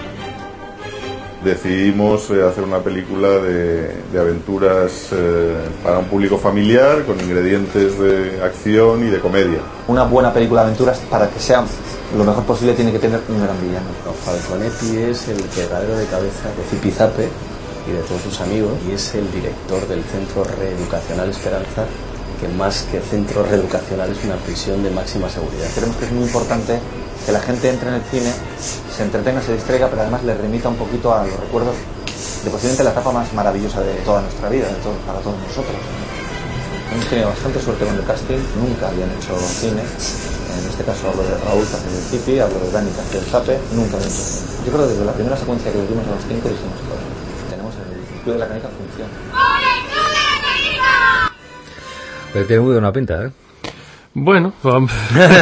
Decidimos eh, hacer una película de, de aventuras eh, para un público familiar con ingredientes de acción y de comedia. Una buena película de aventuras, para que sea lo mejor posible, tiene que tener un gran villano. Falconetti es el quebradero de cabeza de Zipi Zape y de todos sus amigos, y es el director del Centro Reeducacional Esperanza, que más que centro reeducacional es una prisión de máxima seguridad. Creemos que es muy importante que la gente entre en el cine, se entretenga, se distraiga, pero además le remita un poquito a los recuerdos de posiblemente la etapa más maravillosa de toda nuestra vida, de todo, para todos nosotros. Hemos tenido bastante suerte con el casting, nunca habían hecho cine. En este caso hablo de Raúl, que hace el Zipi, hablo de Dani, que hace el Zape, nunca habían hecho cine. Yo creo que desde la primera secuencia que les dimos a los cinco dijimos que tenemos el Club de la Canica funciona. Pero tiene muy buena pinta, ¿eh? Bueno, pues...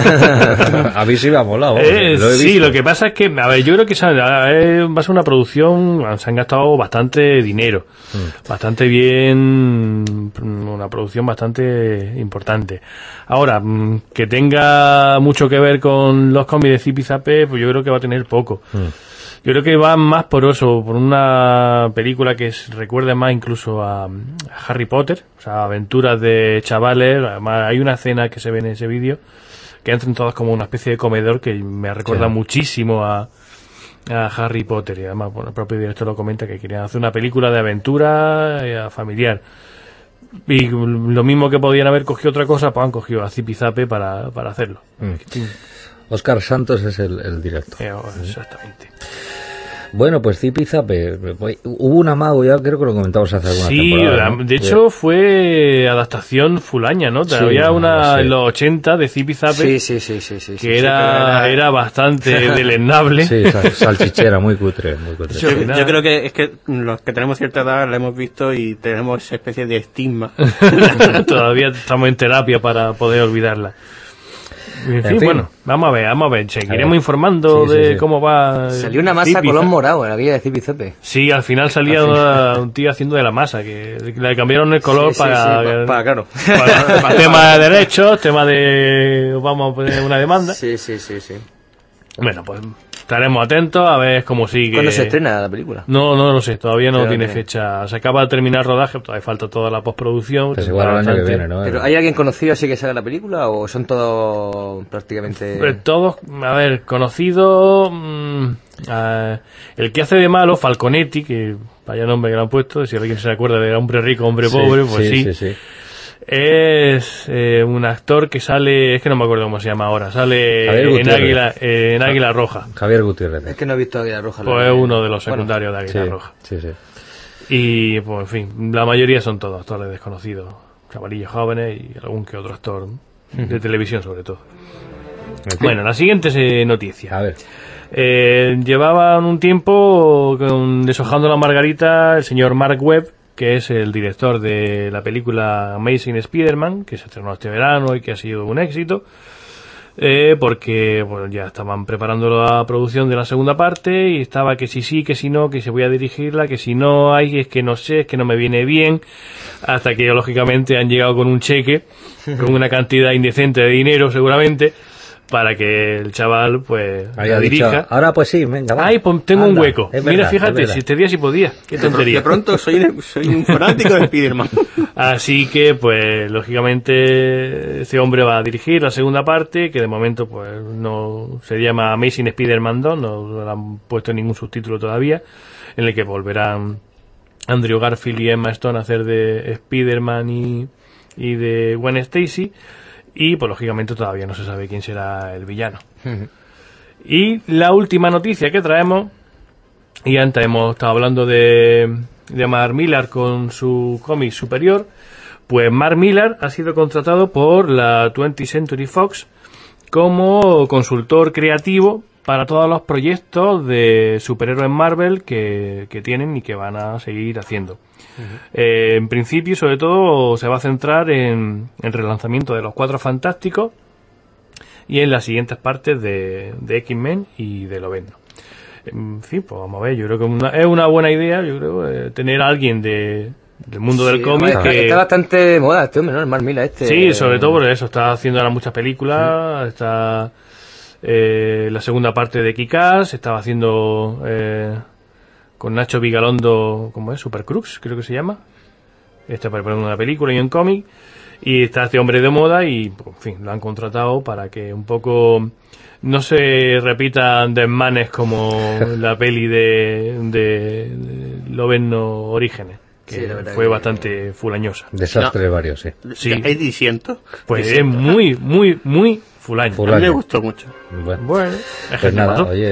a mí sí me ha molado. Eh, lo he sí, visto. lo que pasa es que, a ver, yo creo que ¿sabes? Eh, va a ser una producción, se han gastado bastante dinero, mm. bastante bien, una producción bastante importante. Ahora, que tenga mucho que ver con los cómics de Zipizape, pues yo creo que va a tener poco. Mm. Yo creo que va más por eso, por una película que es, recuerda más incluso a, a Harry Potter, o sea, aventuras de chavales. Además, hay una escena que se ve en ese vídeo que entran todos como una especie de comedor que me recuerda sí. muchísimo a, a Harry Potter. Y además, bueno, el propio director lo comenta que querían hacer una película de aventura eh, familiar. Y lo mismo que podían haber cogido otra cosa, pues han cogido a Zipizape para, para hacerlo. Mm. Óscar Santos es el, el director. Eh, exactamente. Bueno, pues Zipizape, hubo un amago, ya creo que lo comentamos hace alguna sí, temporada, ¿no? de hecho fue adaptación fulaña, ¿no? Sí, había una sí. en los ochenta de Zipizape sí, sí, sí, sí, sí, que sí, era, sí, era bastante deleznable. Sí, salchichera, muy cutre, muy cutre. Yo, yo creo que es que los que tenemos cierta edad la hemos visto y tenemos esa especie de estigma. Todavía estamos en terapia para poder olvidarla. En fin, en fin, bueno, vamos a ver, vamos a ver, seguiremos informando sí, sí, de sí. cómo va. Salió una masa color morado en la guía de Zipizape. Sí, al final salía una, un tío haciendo de la masa, que le cambiaron el color sí, para, sí, sí, para, para, claro. para, para tema de derechos, tema de, vamos a poner una demanda. Sí, sí, sí, sí. Bueno, pues estaremos atentos a ver cómo sigue. ¿Cuándo se estrena la película? No, no lo sé, todavía no Pero tiene que... fecha. Se acaba de terminar el rodaje, todavía falta toda la postproducción. Pues igual el año que viene, ¿no? ¿Pero hay alguien conocido así que salga la película o son todos prácticamente...? Pues todos, a ver, conocidos... Mmm, uh, el que hace de malo, Falconetti, que vaya nombre que le han puesto, si alguien se acuerda de Hombre Rico, Hombre sí, Pobre, pues sí. sí, sí, sí. Es eh, un actor que sale, es que no me acuerdo cómo se llama ahora, sale en Águila, eh, en Águila Roja. Javier Gutiérrez. Es que no he visto Águila Roja. Pues es uno de los secundarios bueno, de Águila sí, Roja. Sí, sí. Y pues en fin, la mayoría son todos actores desconocidos, chavalillos jóvenes y algún que otro actor de uh-huh. televisión sobre todo. Bueno, la siguiente eh, noticia. A ver. Eh, llevaban un tiempo con, deshojando la margarita el señor Mark Webb, que es el director de la película Amazing Spider-Man, que se estrenó este verano y que ha sido un éxito, eh, porque bueno, ya estaban preparando la producción de la segunda parte y estaba que si sí, que si no, que si voy a dirigirla, que si no hay, es que no sé, es que no me viene bien, hasta que lógicamente han llegado con un cheque, con una cantidad indecente de dinero seguramente, para que el chaval pues la dirija. Dicho, ahora pues sí, venga, va. Ay, pues tengo Anda, un hueco. Mira, verdad, fíjate, si este día sí podía. Qué tontería. De pronto soy, soy un fanático de Spider-Man. Así que, pues, lógicamente, ese hombre va a dirigir la segunda parte, que de momento, pues, no se llama Amazing Spider-Man dos, no lo han puesto ningún subtítulo todavía, en el que volverán Andrew Garfield y Emma Stone a hacer de Spider-Man y, y de Gwen Stacy. Y, pues, lógicamente, todavía no se sabe quién será el villano. Uh-huh. Y la última noticia que traemos, y antes hemos estado hablando de, de Mark Millar con su cómic Superior, pues Mark Millar ha sido contratado por la twentieth Century Fox como consultor creativo para todos los proyectos de superhéroes Marvel que, que tienen y que van a seguir haciendo. Uh-huh. Eh, en principio, sobre todo, se va a centrar en el relanzamiento de los Cuatro Fantásticos y en las siguientes partes de, de X-Men y de Lobezno. En fin, pues vamos a ver, yo creo que una, es una buena idea, yo creo, eh, tener a alguien de, del mundo sí, del cómic está, que... Está bastante de moda este hombre, ¿no? El Mark Millar este. Sí, sobre todo por eso, está haciendo ahora muchas películas, sí. está... Eh, la segunda parte de Kick-Ass, estaba haciendo eh, con Nacho Vigalondo, ¿cómo es? Super Crux, creo que se llama. Está preparando una película y un cómic. Y está este hombre de moda y, en fin, lo han contratado para que un poco no se repitan desmanes como la peli de, de, de Lobezno Orígenes, que sí, fue que... bastante fulañosa. Desastre no. varios, sí. sí. ¿Es diciendo? Pues diciendo. es muy, muy, muy fulaño. fulaño. A mí me gustó mucho. Bueno, bueno es pues nada, oye,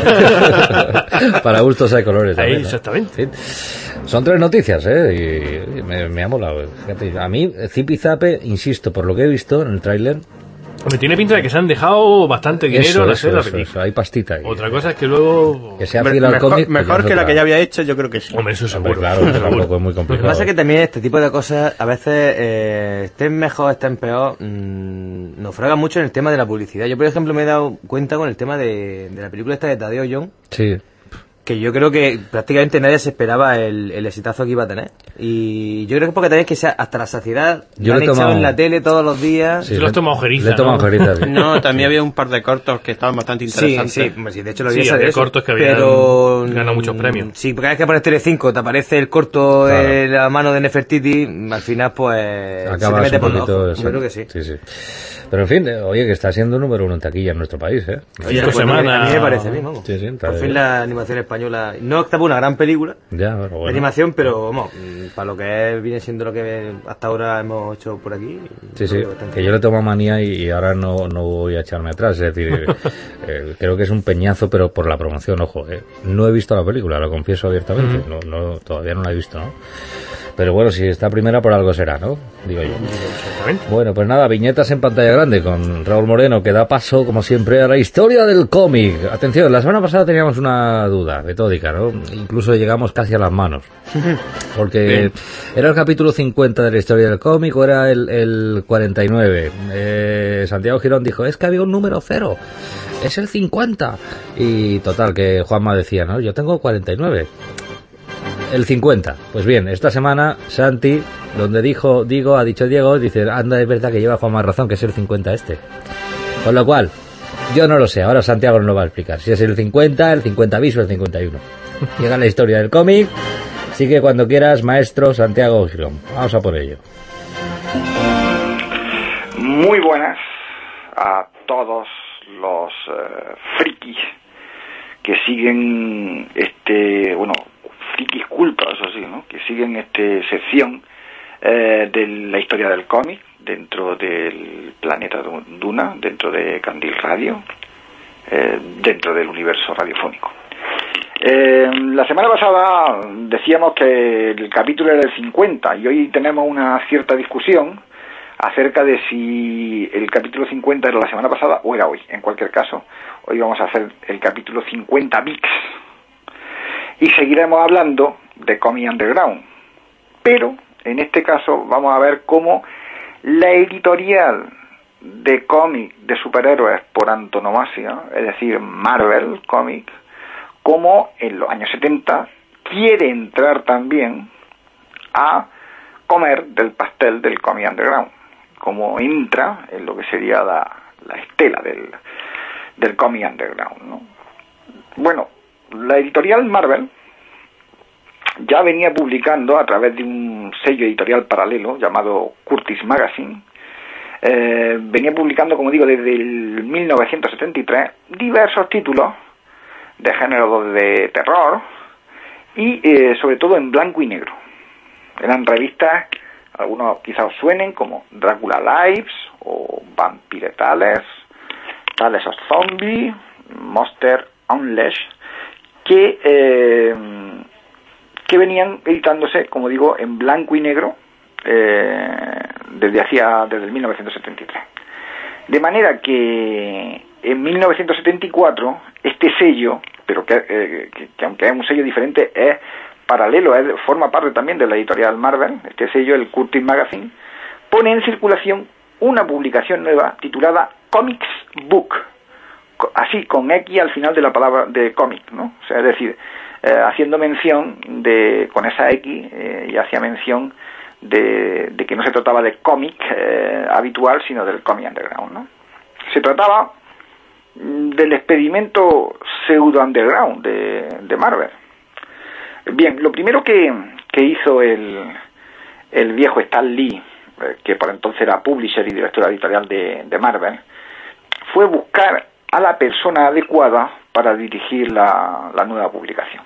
para gustos hay colores también, ahí, exactamente. ¿no? Sí. Son tres noticias, ¿eh? Y me, me ha molado. Fíjate, a mí, Zipizape, insisto, por lo que he visto en el tráiler, Me tiene pinta de que se han dejado bastante dinero Eso, en eso, hacer la eso, película. eso, hay pastita ahí. Otra cosa es que luego... Que sea Hombre, fiel al mejor, cómic. pues mejor ya que la otra. que ya había hecho, yo creo que sí. Hombre, eso Hombre, seguro. claro, eso tampoco es muy Lo que complicado. pasa es que también este tipo de cosas, a veces, eh, estén mejor, estén peor, mmm, nos fraga mucho en el tema de la publicidad. Yo, por ejemplo, me he dado cuenta con el tema de, de la película esta de Tadeo Young, Sí. que yo creo que prácticamente nadie se esperaba el, el exitazo que iba a tener. Y yo creo que es porque también que sea hasta la saciedad, Yo lo han le he echado tomado- en la tele todos los días. Sí, Se lo has le- tomado ojeriza, Le he tomado ¿no? ojeriza, sí. No, también había un par de cortos que estaban bastante Sí, interesantes. sí, pues sí, de hecho lo vi Sí, esa de había eso. cortos que habían pero ganado muchos premios. Sí, porque cada vez que pones Telecinco te aparece el corto Claro. de la mano de Nefertiti, al final pues se te Acabas mete un por los poquito... ojos. Yo exacto. creo que sí. Sí, sí. Pero en fin, eh, oye, que está siendo número uno en taquilla en nuestro país, ¿eh? Oye, Esta pues, semana- a mí me parece bien, vamos. Sí, sí, está Por fin bien. la animación española, no estaba una gran película Ya, pero de bueno. animación, pero vamos, mm, para lo que es, viene siendo lo que hasta ahora hemos hecho por aquí. Sí, creo sí, que bastante que yo le tomo manía y, y ahora no, no voy a echarme atrás. Es decir, eh, creo que es un peñazo, pero por la promoción, ojo. Eh. No he visto la película, lo confieso abiertamente. no, no, todavía no la he visto, ¿no? Pero bueno, si está primera, por algo será, ¿no? Digo yo. Exactamente. Bueno, pues nada, viñetas en pantalla grande con Raúl Moreno, que da paso, como siempre, a la historia del cómic. Atención, la semana pasada teníamos una duda metódica, ¿no? Incluso llegamos casi a las manos. Porque Bien. ¿era el capítulo cincuenta de la historia del cómic o era el, el cuarenta y nueve? Eh, Santiago Girón dijo, es que había un número cero, es el cincuenta. Y total, que Juanma decía, no, yo tengo cuarenta y nueve. El cincuenta. Pues bien, esta semana Santi, donde dijo Digo, ha dicho Diego, dice, anda, es verdad que lleva Juanma razón, que es el cincuenta este. Con lo cual, yo no lo sé, ahora Santiago nos lo va a explicar, si es el cincuenta, el cincuenta bis o el cincuenta y uno. Llega la historia del cómic, así que cuando quieras, maestro Santiago Girón, vamos a por ello. Muy buenas a todos los eh, frikis que siguen este, bueno, frikis cultos, eso sí, ¿no? Que siguen este sección eh, de la historia del cómic dentro del planeta Duna, dentro de Candil Radio, eh, dentro del universo radiofónico. Eh, la semana pasada decíamos que el capítulo era el cincuenta y hoy tenemos una cierta discusión acerca de si el capítulo cincuenta era la semana pasada o era hoy. En cualquier caso, hoy vamos a hacer el capítulo cincuenta bis y seguiremos hablando de Comic Underground, pero en este caso vamos a ver cómo la editorial de cómic de superhéroes por antonomasia, es decir, Marvel Comics, como en los años setenta quiere entrar también a comer del pastel del Comic Underground, como entra en lo que sería la, la estela del, del Comic Underground, ¿no? Bueno, la editorial Marvel ya venía publicando a través de un sello editorial paralelo llamado Curtis Magazine, eh, venía publicando, como digo, desde el mil novecientos setenta y tres diversos títulos de género de terror y eh, sobre todo en blanco y negro. Eran revistas, algunos quizás os suenen, como Dracula Lives o Vampire Tales, Tales of Zombie, Monster Unleashed, que eh, que venían editándose, como digo, en blanco y negro eh, desde hacía desde el mil novecientos setenta y tres. De manera que en mil novecientos setenta y cuatro este sello, pero que, eh, que, que aunque es un sello diferente, es paralelo, es, forma parte también de la editorial Marvel, este sello, el Curtis Magazine, pone en circulación una publicación nueva titulada Comics Book, así con X al final de la palabra de cómic, ¿no? O sea, es decir, eh, haciendo mención de, con esa X, eh, y hacía mención de, de que no se trataba de cómic eh, habitual, sino del Comic Underground, ¿no? Se trataba del experimento pseudo underground de, de Marvel. Bien, lo primero que, que hizo el, el viejo Stan Lee, eh, que por entonces era publisher y director editorial de, de Marvel, fue buscar a la persona adecuada para dirigir la, la nueva publicación.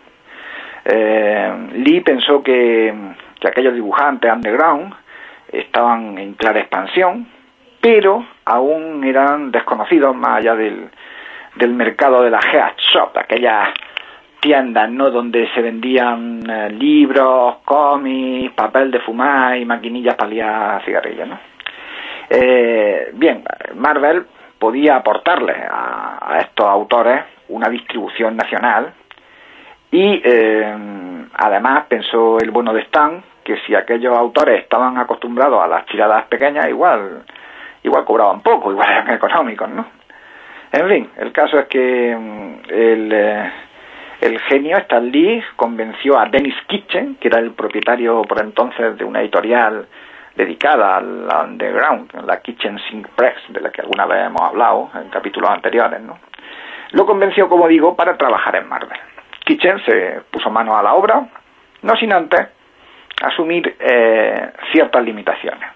Eh, Lee pensó que, que aquellos dibujantes underground estaban en clara expansión, pero aún eran desconocidos más allá del, del mercado de la head shop, aquellas tiendas, ¿no?, donde se vendían eh, libros, cómics, papel de fumar y maquinillas para liar cigarrillos, ¿no? Eh, bien, Marvel podía aportarle a, a estos autores una distribución nacional y eh, además pensó el bueno de Stan que si aquellos autores estaban acostumbrados a las tiradas pequeñas, igual igual cobraban poco, igual eran económicos, ¿no? En fin, el caso es que el, eh, el genio Stan Lee convenció a Dennis Kitchen, que era el propietario por entonces de una editorial dedicada al underground, la Kitchen Sink Press, de la que alguna vez hemos hablado en capítulos anteriores, ¿no? Lo convenció, como digo, para trabajar en Marvel. Kitchen se puso mano a la obra, no sin antes asumir eh, ciertas limitaciones.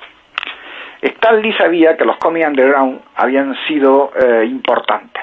Stan Lee sabía que los cómics underground habían sido eh, importantes,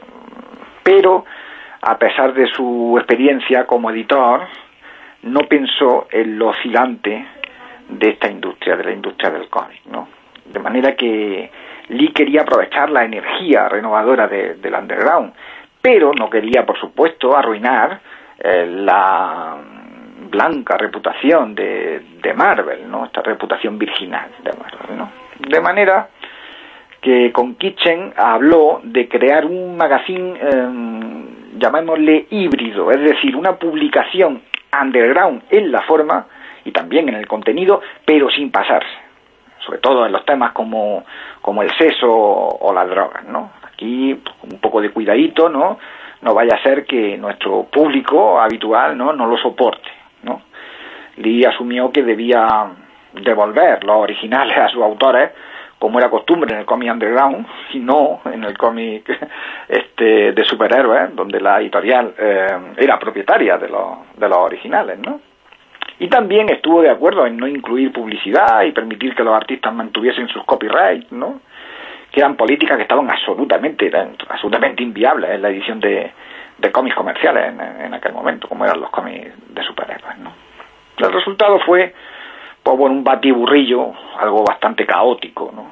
pero a pesar de su experiencia como editor, no pensó en lo gigante de esta industria, de la industria del cómic, ¿no? De manera que Lee quería aprovechar la energía renovadora de, del underground, pero no quería, por supuesto, arruinar eh, la blanca reputación de, de Marvel, ¿no? Esta reputación virginal de Marvel, ¿no? De manera que con Kitchen habló de crear un magazine, eh, llamémosle híbrido, es decir, una publicación underground en la forma y también en el contenido, pero sin pasarse, sobre todo en los temas como, como el sexo o, o las drogas, ¿no? Aquí un poco de cuidadito, ¿no? No vaya a ser que nuestro público habitual, ¿no? No lo soporte, ¿no? Lee asumió que debía devolver los originales a sus autores, como era costumbre en el cómic underground, y no en el cómic este, de superhéroes, donde la editorial eh, era propietaria de los, de los originales, ¿no? Y también estuvo de acuerdo en no incluir publicidad y permitir que los artistas mantuviesen sus copyrights, ¿no? Que eran políticas que estaban absolutamente, eran absolutamente inviables en la edición de, de cómics comerciales en, en aquel momento, como eran los cómics de superhéroes, ¿no? El resultado fue, pues bueno, un batiburrillo, algo bastante caótico, ¿no?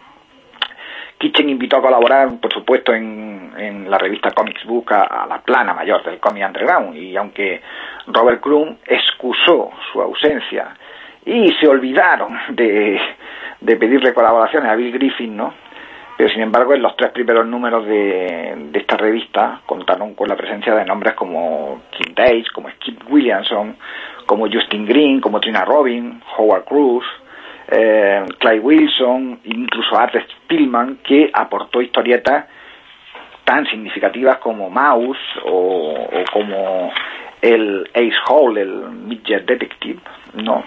Kitchen invitó a colaborar, por supuesto, en, en la revista Comics Book a, a la plana mayor del cómic underground, y aunque Robert Crumb excusó su ausencia y se olvidaron de, de pedirle colaboraciones a Bill Griffin, ¿no? Pero sin embargo en los tres primeros números de, de esta revista contaron con la presencia de nombres como Kim Dace, como Skip Williamson, como Justin Green, como Trina Robin, Howard Cruz, eh, Clyde Wilson, incluso Art Spiegelman, que aportó historietas tan significativas como Mouse o, o como el Ace Hall, el Midget Detective, ¿no?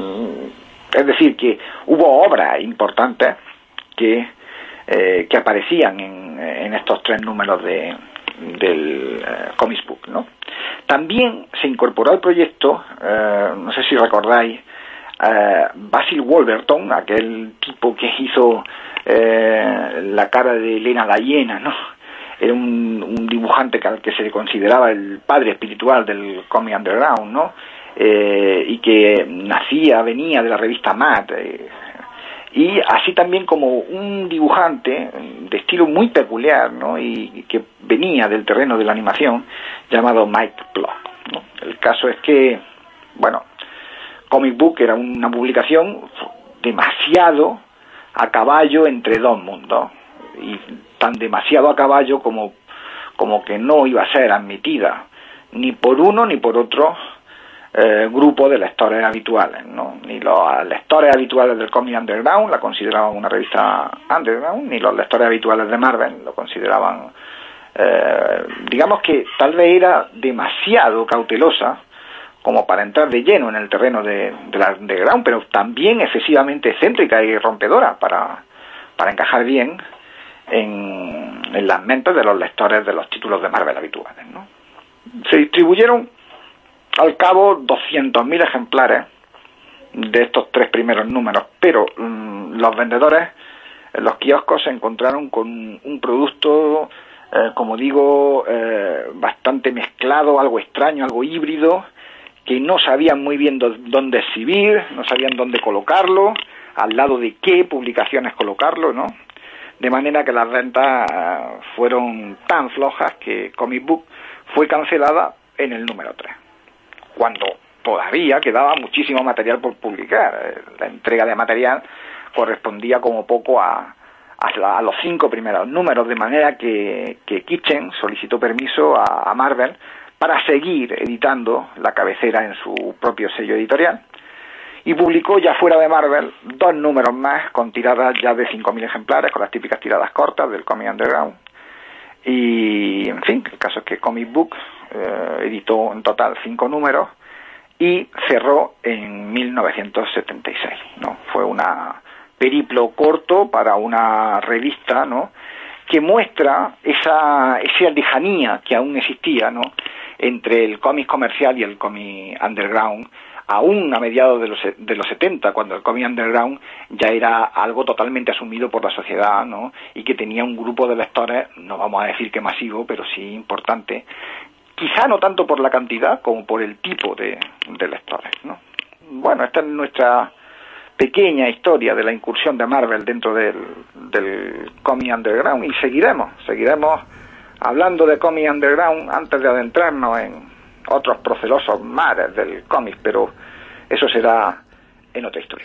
Es decir, que hubo obras importantes que eh, que aparecían en, en estos tres números de del uh, Comics Book, ¿no? También se incorporó al proyecto, eh, no sé si recordáis, eh, Basil Wolverton, aquel tipo que hizo eh, la cara de Elena la hiena, ¿no? Era un, un dibujante que, al que se le consideraba el padre espiritual del cómic underground, ¿no? Eh, y que nacía, venía de la revista Mad, eh, y así también como un dibujante de estilo muy peculiar, ¿no? Y, y que venía del terreno de la animación, llamado Mike Block, ¿no? El caso es que, bueno, Comic Book era una publicación demasiado a caballo entre dos mundos, y tan demasiado a caballo como, como que no iba a ser admitida ni por uno ni por otro eh, grupo de lectores habituales, ¿no? Ni los lectores habituales del cómic underground la consideraban una revista underground, ni los lectores habituales de Marvel lo consideraban, eh, digamos que tal vez era demasiado cautelosa como para entrar de lleno en el terreno de, de la underground, pero también excesivamente excéntrica y rompedora para, para encajar bien en, en las mentes de los lectores de los títulos de Marvel habituales, ¿no? Se distribuyeron al cabo doscientos mil ejemplares de estos tres primeros números, pero mmm, los vendedores en los kioscos se encontraron con un producto, eh, como digo, eh, bastante mezclado, algo extraño, algo híbrido, que no sabían muy bien do- dónde exhibir, no sabían dónde colocarlo, al lado de qué publicaciones colocarlo, ¿no? De manera que las ventas uh, fueron tan flojas que Comic Book fue cancelada en el número tres, cuando todavía quedaba muchísimo material por publicar. La entrega de material correspondía como poco a, a, la, a los cinco primeros números, de manera que, que Kitchen solicitó permiso a, a Marvel para seguir editando la cabecera en su propio sello editorial, y publicó ya fuera de Marvel dos números más con tiradas ya de cinco mil ejemplares, con las típicas tiradas cortas del cómic underground. Y, en fin, el caso es que Comic Book eh, editó en total cinco números y cerró en mil novecientos setenta y seis, ¿no? Fue una periplo corto para una revista, ¿no?, que muestra esa, esa lejanía que aún existía, ¿no?, entre el cómic comercial y el cómic underground, aún a mediados de los, de los setenta, cuando el cómic underground ya era algo totalmente asumido por la sociedad, ¿no?, y que tenía un grupo de lectores, no vamos a decir que masivo, pero sí importante, quizá no tanto por la cantidad como por el tipo de, de lectores, ¿no? Bueno, esta es nuestra pequeña historia de la incursión de Marvel dentro del, del cómic underground, y seguiremos, seguiremos hablando de cómic underground antes de adentrarnos en otros procelosos mares del cómic, pero eso será en otra historia.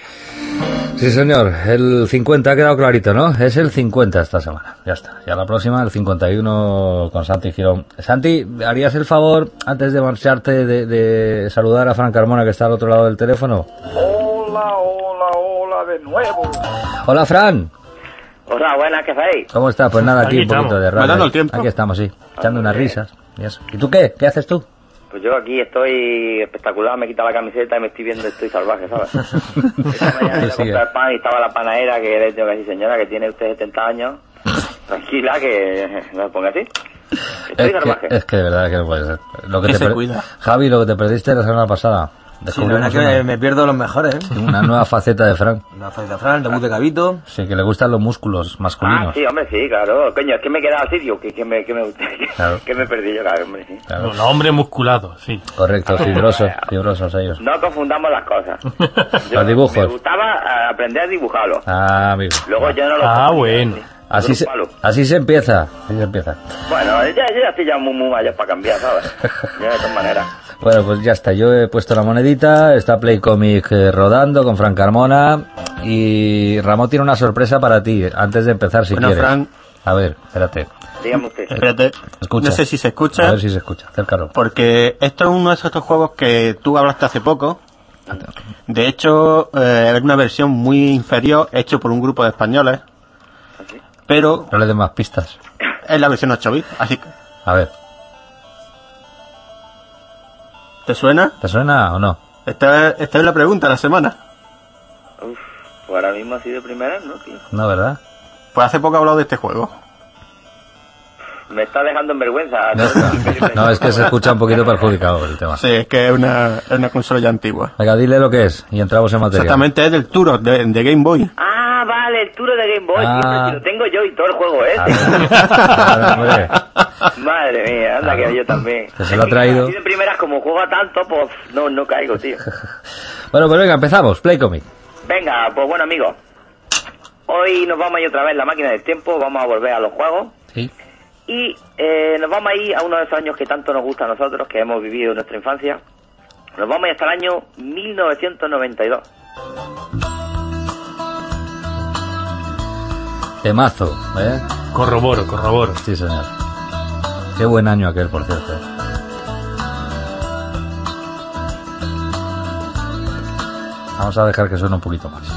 Sí, señor, el cincuenta ha quedado clarito, ¿no? Es el cincuenta esta semana, ya está. Ya la próxima, el cincuenta y uno con Santi Girón. Santi, ¿harías el favor, antes de marcharte, de, de saludar a Fran Carmona, que está al otro lado del teléfono? Hola, hola, hola de nuevo. Hola, Fran. Hola, buenas, ¿qué hacéis? ¿Cómo está? Pues nada, aquí, Aquí un poquito estamos. de radio. ¿Matando el tiempo? Aquí estamos, sí, echando unas risas y eso. ¿Y tú qué? ¿Qué haces tú? Pues yo aquí estoy espectacular, me he quitado la camiseta y me estoy viendo, estoy salvaje, ¿sabes? Esta mañana iba a comprar pan y estaba la panadera que le digo así, señora, que tiene usted setenta años, tranquila, que me ponga así. Estoy Es salvaje. que, es que de verdad que no puede ser. Lo que Que te se per- cuida. Javi, lo que te perdiste la semana pasada. Sí, la verdad es que me, me pierdo los mejores, ¿eh? Una nueva faceta de Fran. Una faceta de Fran, debut de Gabito. Sí, que le gustan los músculos Ah, masculinos. sí, hombre, sí, claro. Coño, es que me he quedado así, tío, que, que, me, que, me, Claro. que me perdí yo, claro, hombre, sí. Claro. Los hombres musculados, sí. Correcto, fibrosos, fibrosos ellos. No confundamos las cosas. Yo, Los dibujos. Me gustaba eh, aprender a dibujarlo. Ah, amigo. Luego yo no lo Ah, confundía, bueno. sí. Así se, así se empieza, así se empieza. Bueno, ya, yo ya estoy ya muy, muy mayor para cambiar, ¿sabes? Ya de todas maneras. Bueno, pues ya está, yo he puesto la monedita, está Play Comic eh, rodando con Fran Carmona y Ramón tiene una sorpresa para ti, antes de empezar si Bueno, quieres. Fran. A ver, espérate. Dígame usted. Espérate, Escucha. no sé si se escucha. A ver si se escucha, acércalo. Porque esto es uno de esos juegos que tú hablaste hace poco. De hecho, eh, es una versión muy inferior, hecho por un grupo de españoles. Pero no le des más pistas. Es la versión ocho bits, así que... A ver. ¿Te suena? ¿Te suena o no? Esta, esta es la pregunta de la semana. Uf, pues ahora mismo así de primera, ¿no, tío? No, ¿verdad? Pues hace poco he hablado de este juego. Me está dejando en vergüenza. No, no, es que se escucha un poquito perjudicado el tema. Sí, es que es una, es una consola ya antigua. Venga, dile lo que es y entramos en materia. Exactamente, es del Turok, de, de Game Boy. Ah, vale, el Turo de Game Boy. Ah. Tío, pero si lo tengo yo y todo el juego ese. Claro, hombre. Madre mía, anda Claro. que yo también. Que se lo ha traído. Así de primeras, como juega tanto, pues no, no caigo, tío. Bueno, pues venga, empezamos. Play Comic. Venga, pues bueno, amigos. Hoy nos vamos a ir otra vez en la máquina del tiempo, vamos a volver a los juegos. Sí. Y eh, nos vamos a ir a uno de esos años que tanto nos gusta a nosotros, que hemos vivido en nuestra infancia. Nos vamos a ir hasta el año mil novecientos noventa y dos. Temazo, ¿eh? Corroboro, corroboro. Sí, señor. Qué buen año aquel, por cierto. ¿eh? Vamos a dejar que suene un poquito más.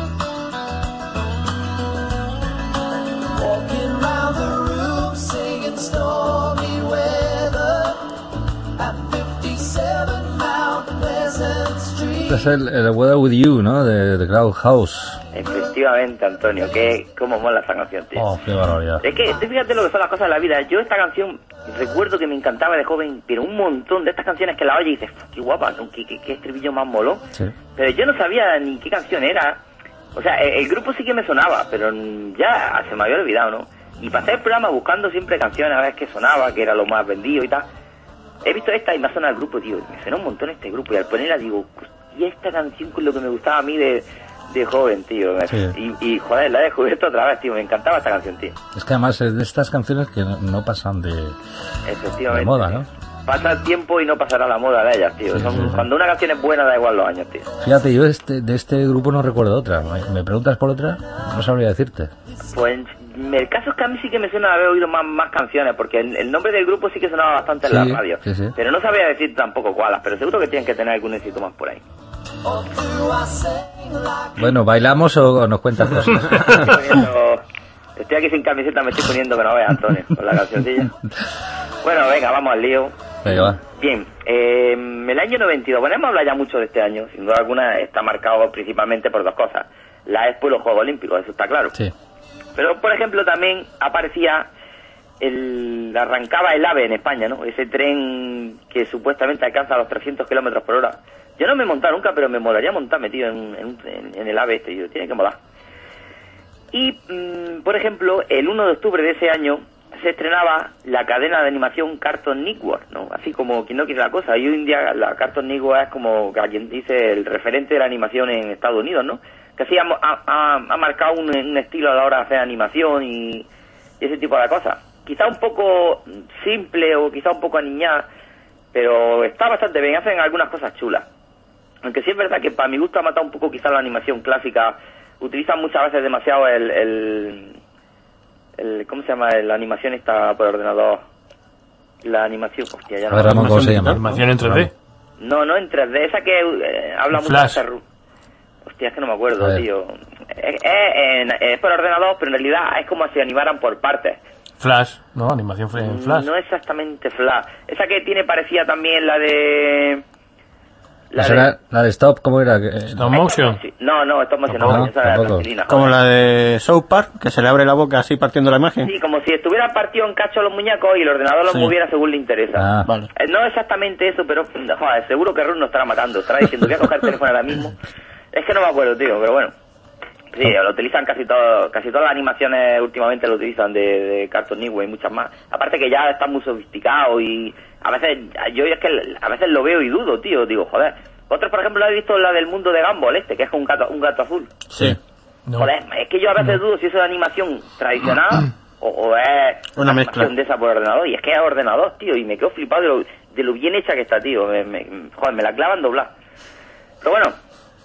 Este es el, el Weather With You, ¿no? De, de Crowd House. Efectivamente, Antonio, que cómo mola esta canción, tío. Oh, qué barbaridad. Es que, tú fíjate lo que son las cosas de la vida. Yo esta canción, recuerdo que me encantaba de joven, pero un montón de estas canciones que la oyes y dices, qué guapa, qué, qué, qué estribillo más moló. Sí. Pero yo no sabía ni qué canción era. O sea, el, el grupo sí que me sonaba, pero ya se me había olvidado, ¿no? Y pasé el programa buscando siempre canciones, a ver qué sonaba, que era lo más vendido y tal. He visto esta y me ha sonado el grupo, tío. Me suena un montón este grupo. Y al ponerla digo, y esta canción con lo que me gustaba a mí de, de joven, tío. Sí. Y, y, joder, la he descubierto otra vez, tío. Me encantaba esta canción, tío. Es que además es de estas canciones que no, no pasan de, Efectivamente. de moda, ¿no? pasa el tiempo y no pasará la moda de ellas, tío. Son, cuando una canción es buena da igual los años, tío. Fíjate, yo este, de este grupo no recuerdo otra. ¿Me, me preguntas por otra? No sabría decirte. Pues el caso es que a mí sí que me suena haber oído más, más canciones, porque el, el nombre del grupo sí que sonaba bastante en Sí, la radio. sí, sí. Pero no sabría decir tampoco cuáles, pero seguro que tienen que tener algún éxito más por ahí. Bueno, ¿bailamos o, o nos cuentas cosas? Estoy, poniendo, estoy aquí sin camiseta, me estoy poniendo que no veas, Antonio, con la cancioncilla. Bueno, venga, vamos al lío. Venga, va. Bien, eh, el año noventa y dos, bueno, hemos hablado ya mucho de este año, sin duda alguna está marcado principalmente por dos cosas, la Expo y los Juegos Olímpicos, eso está claro. Sí. Pero, por ejemplo, también aparecía, el arrancaba el AVE en España, ¿no? Ese tren que supuestamente alcanza los trescientos kilómetros por hora. Yo no me he montado nunca, pero me molaría montarme, tío, en, en, en, en el AVE este, tío, tiene que molar. Y, mmm, por ejemplo, el uno de octubre de ese año se estrenaba la cadena de animación Cartoon Network, ¿no? Así como quien no quiere la cosa. Y hoy en día la Cartoon Network es como, a quien dice, el referente de la animación en Estados Unidos, ¿no? Que así ha, ha, ha marcado un, un estilo a la hora de hacer animación y, y ese tipo de cosas. Quizá un poco simple o quizá un poco aniñada, pero está bastante bien, hacen algunas cosas chulas. Aunque sí es verdad que para mi gusto ha matado un poco quizá la animación clásica. Utilizan muchas veces demasiado el... el El, ¿cómo se llama? La animación está por ordenador. La animación, hostia, ya no. A ver, Ramón, ¿cómo se llama? ¿Animación en tres D? No, no en tres D, esa que eh, habla mucho Flash. de ru- Hostia, es que no me acuerdo, tío. Es, es, en- es por ordenador, pero en realidad es como si animaran por partes. Flash, ¿no? Animación fl- en Flash. No exactamente Flash. Esa que tiene parecía también la de... La ¿Esa de... era la de Stop, ¿cómo era? Eh, Stop Motion. Sí, No, no, esto no, No, esa era tampoco. plastilina. Como la de South Park, que se le abre la boca así partiendo la imagen. Sí, como si estuvieran partidos en cacho los muñecos y el ordenador los Sí. moviera según le interesa. Ah. Vale. Eh, No exactamente eso, pero joder, seguro que Ruth nos estará matando. Estará diciendo, voy a coger el teléfono ahora mismo. Es que no me acuerdo, tío, pero bueno. Sí, lo utilizan casi todo, casi todas las animaciones últimamente lo utilizan de, de Cartoon Network y muchas más. Aparte que ya están muy sofisticados y a veces, yo es que a veces lo veo y dudo, tío. Digo, joder. Otros, por ejemplo, he visto la del mundo de Gumball, este, que es un gato, un gato azul. Sí. No. Joder, es que yo a veces dudo si eso es animación tradicional o, o es Una animación mezcla. de esa por ordenador. Y es que es ordenador, tío, y me quedo flipado de lo, de lo bien hecha que está, tío. Me, me, joder, me la clavan doblada. Pero bueno,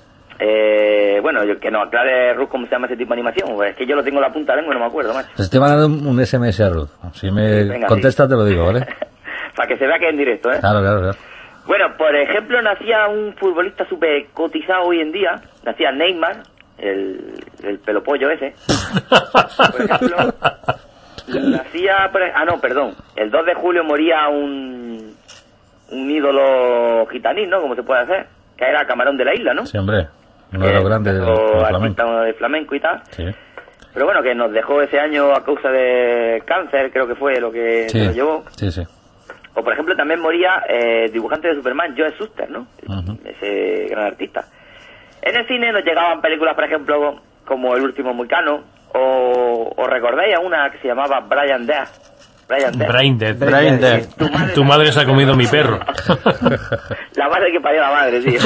eh, bueno, yo, que nos aclare Ruth cómo se llama ese tipo de animación. Pues es que yo lo tengo en la punta de lengua y no me acuerdo, macho. Te estoy mandando un, un S M S a Ruth. Si me Sí, venga, contesta, sí. te lo digo, ¿vale? Para que se vea que es en directo, ¿eh? Claro, claro, claro. Bueno, por ejemplo, nacía un futbolista súper cotizado hoy en día. Nacía Neymar, el, el pelopollo ese. Por ejemplo, nacía... por e- Ah, no, perdón. El dos de julio moría un, un ídolo gitanín, ¿no? Como se puede hacer. Que era Camarón de la Isla, ¿no? Sí, hombre. Uno de los Eh, grandes del o del flamenco. artista de flamenco y tal. Sí. Pero bueno, que nos dejó ese año a causa de cáncer, creo que fue lo que se Sí, lo llevó. sí, sí. O por ejemplo también moría eh, el dibujante de Superman, Joe Shuster, ¿no? Ujú. Ese gran artista. En el cine nos llegaban películas, por ejemplo, como El último Moicano, o, o recordáis a una que se llamaba Brian Death. Brian Death. Brain Dead. Brain Dead. Tu madre, Tu madre se ha comido mi perro. La madre que parió la madre, tío.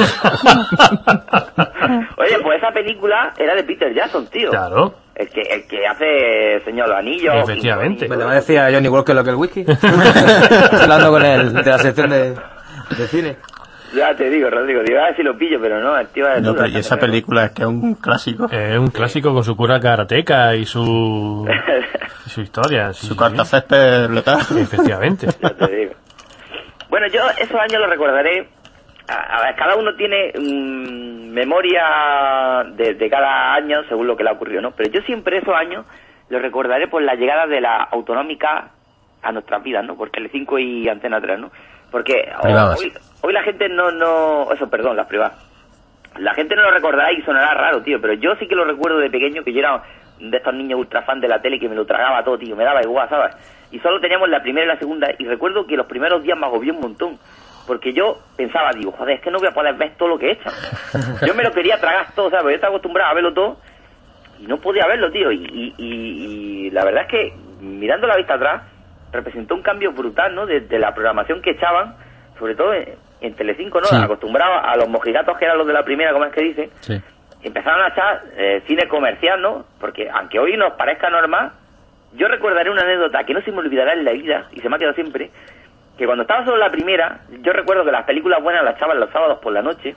Oye, pues esa película era de Peter Jackson, tío. Claro. El que, el que hace Señor los Anillos. Efectivamente. Me le va a decir a Johnny Walker lo que el whisky. Hablando con él de la sección de, de cine. Ya te digo, Rodrigo, digo, a ver si lo pillo, pero no, el tío es No, duro, pero y esa película es que es un clásico. Es un clásico con su cura karateca y su, y su historia. Sí, Su sí. cortacésped letal. Efectivamente. Ya te digo. Bueno, yo esos años los recordaré. A, a ver, cada uno tiene mm, memoria de, de cada año según lo que le ha ocurrido, ¿no? Pero yo siempre esos años los recordaré por la llegada de la autonómica a nuestras vidas, ¿no? Porque el cinco y Antena tres, ¿no? Porque Privadas. hoy, hoy la gente no, no... Eso, perdón, las privadas. La gente no lo recordará y sonará raro, tío, pero yo sí que lo recuerdo de pequeño, que yo era de estos niños ultra fan de la tele que me lo tragaba todo, tío, me daba igual, ¿sabes? Y solo teníamos la primera y la segunda, y recuerdo que los primeros días me agobió un montón, porque yo pensaba, digo, joder, es que no voy a poder ver todo lo que he hecho. Yo me lo quería tragar todo, ¿sabes? Yo estaba acostumbrado a verlo todo, y no podía verlo, tío, y, y, y, y la verdad es que, mirando la vista atrás, representó un cambio brutal, ¿no? De, de la programación que echaban, sobre todo en, en Telecinco, ¿no? Sí. Acostumbrados a los mojigatos que eran los de la primera, como es que dicen, Sí. empezaron a echar eh, cine comercial, ¿no? Porque aunque hoy nos parezca normal, yo recordaré una anécdota que no se me olvidará en la vida, y se me ha quedado siempre, que cuando estaba solo la primera, yo recuerdo que las películas buenas las echaban los sábados por la noche,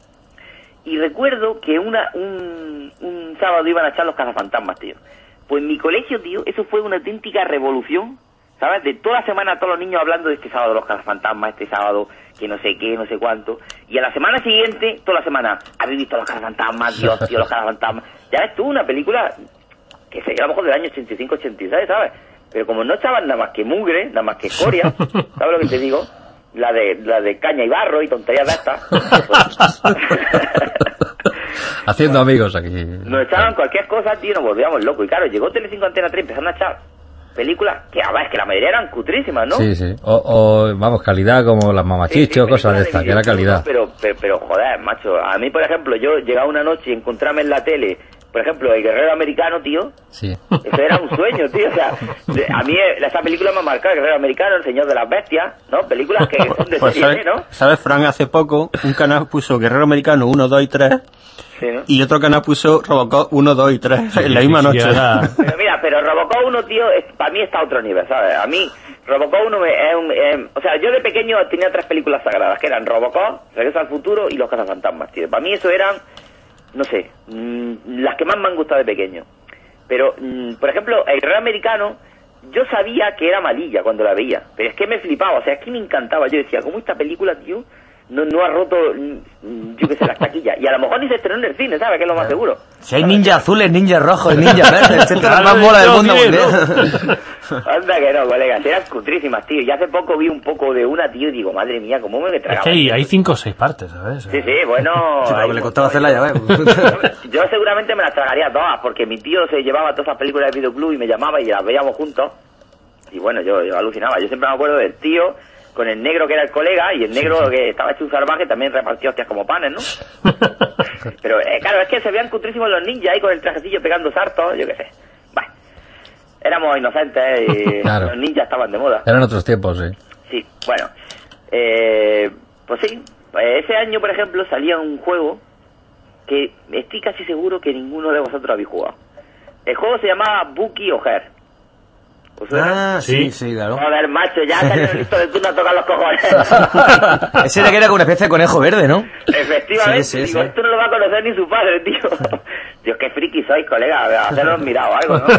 y recuerdo que una un, un sábado iban a echar los cazafantasmas, tío. Pues en mi colegio, tío, eso fue una auténtica revolución, ¿sabes? De toda la semana todos los niños hablando de este sábado los cazafantasmas, este sábado que no sé qué, no sé cuánto. Y a la semana siguiente, toda la semana, ¿habéis visto los cazafantasmas? Dios, tío, los cazafantasmas. Ya ves tú, una película que sería a lo mejor del año ochenta y cinco, ochenta y seis, ¿sabes? Pero como no echaban nada más que mugre, nada más que escoria, ¿sabes lo que te digo? La de la de caña y barro y tonterías de estas. Pues, haciendo amigos aquí. nos echaban cualquier cosa, tío, nos volvíamos locos. Y claro, llegó Telecinco Antena tres empezando a echar películas que, a ver, es que la mayoría eran cutrísimas, ¿no? Sí, sí. O, o vamos, calidad como las mamachichos, sí, sí, cosas de estas, que era calidad. Pero, pero, pero, joder, macho, a mí, por ejemplo, yo llegaba una noche y encontrarme en la tele, por ejemplo, El Guerrero Americano, tío. Sí. Eso era un sueño, tío. O sea, de, a mí esa película me ha marcado, El Guerrero Americano, El Señor de las Bestias, ¿no? Películas que son de pues serie, ¿no? ¿Sabes, Fran? Hace poco un canal puso Guerrero Americano uno, dos y tres. Sí, ¿no? Y otro canal puso Robocop uno, dos y tres en la misma noche. Pero mira, pero Robocop uno, tío, es, para mí está a otro nivel, ¿sabes? A mí, Robocop uno me, es un... Eh, o sea, yo de pequeño tenía tres películas sagradas, que eran Robocop, Regreso al Futuro y Los Cazafantasmas, tío. Para mí eso eran, no sé, mmm, las que más me han gustado de pequeño. Pero, mmm, por ejemplo, El Guerrero Americano, yo sabía que era malilla cuando la veía, pero es que me flipaba, o sea, es que me encantaba. Yo decía, ¿cómo esta película, tío, no, no ha roto, yo qué sé, las taquillas? Y a lo mejor ni se estrenó en el cine, ¿sabes? Que es lo más seguro. Si hay ninja azules, ninja rojos, ninja verdes, esto es la más mola del mundo mundial. Anda que no, colegas, eran cutrísimas, tío. Y hace poco vi un poco de una, tío, y digo, madre mía, ¿cómo me he tragado? Es que hay, hay cinco o seis partes, ¿sabes? Sí, sí, bueno... Sí, pero le costaba hacerla ya, ¿ves? Yo seguramente me las tragaría todas, porque mi tío se llevaba todas esas películas de videoclub y me llamaba y las veíamos juntos. Y bueno, yo, yo alucinaba. Yo siempre me acuerdo del tío con el negro que era el colega, y el negro sí, sí. que estaba hecho un salvaje también repartió hostias como panes, ¿no? Pero eh, claro, es que se veían cutrísimos los ninjas ahí con el trajecillo pegando sartos, yo qué sé. Bueno, éramos inocentes y claro. Los ninjas estaban de moda. Eran otros tiempos, sí. Sí, bueno, eh, pues sí, ese año, por ejemplo, salía un juego que estoy casi seguro que ninguno de vosotros habéis jugado. El juego se llamaba Bucky O'Hare. Ah, sí, sí, claro. Joder, macho, ya salió listo de turno a tocar los cojones. Ese era que era como una especie de conejo verde, ¿no? Efectivamente, sí, sí, digo, sí. esto no lo va a conocer ni su padre, tío. Dios, qué friki sois, colega, haceros mirado algo, ¿no?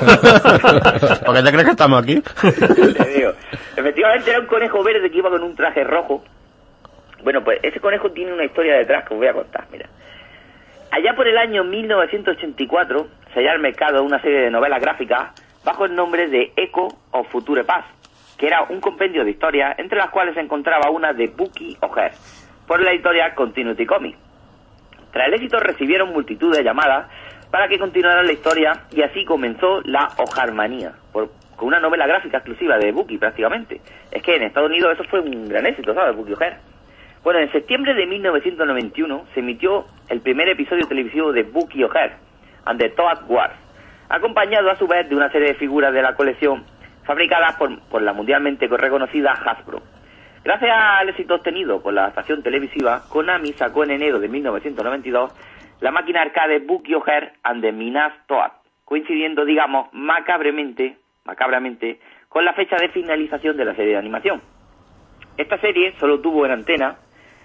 ¿Por qué te crees que estamos aquí? Te digo, efectivamente era un conejo verde que iba con un traje rojo. Bueno, pues ese conejo tiene una historia detrás que os voy a contar, mira. Allá por el año mil novecientos ochenta y cuatro se halla al mercado una serie de novelas gráficas bajo el nombre de Echo of Future Past, que era un compendio de historias, entre las cuales se encontraba una de Bucky O'Hare, por la editorial Continuity Comics. Tras el éxito recibieron multitud de llamadas para que continuaran la historia, y así comenzó la O'Haremanía, por, con una novela gráfica exclusiva de Bucky prácticamente. Es que en Estados Unidos eso fue un gran éxito, ¿sabes? Bucky O'Hare. Bueno, en septiembre de mil novecientos noventa y uno se emitió el primer episodio televisivo de Bucky O'Hare and the Toad Wars, acompañado a su vez de una serie de figuras de la colección fabricadas por, por la mundialmente reconocida Hasbro. Gracias al éxito obtenido con la estación televisiva, Konami sacó en enero de mil novecientos noventa y dos la máquina arcade Bucky O'Hare and the Minas Toad, coincidiendo, digamos, macabremente, macabramente, con la fecha de finalización de la serie de animación. Esta serie solo tuvo en antena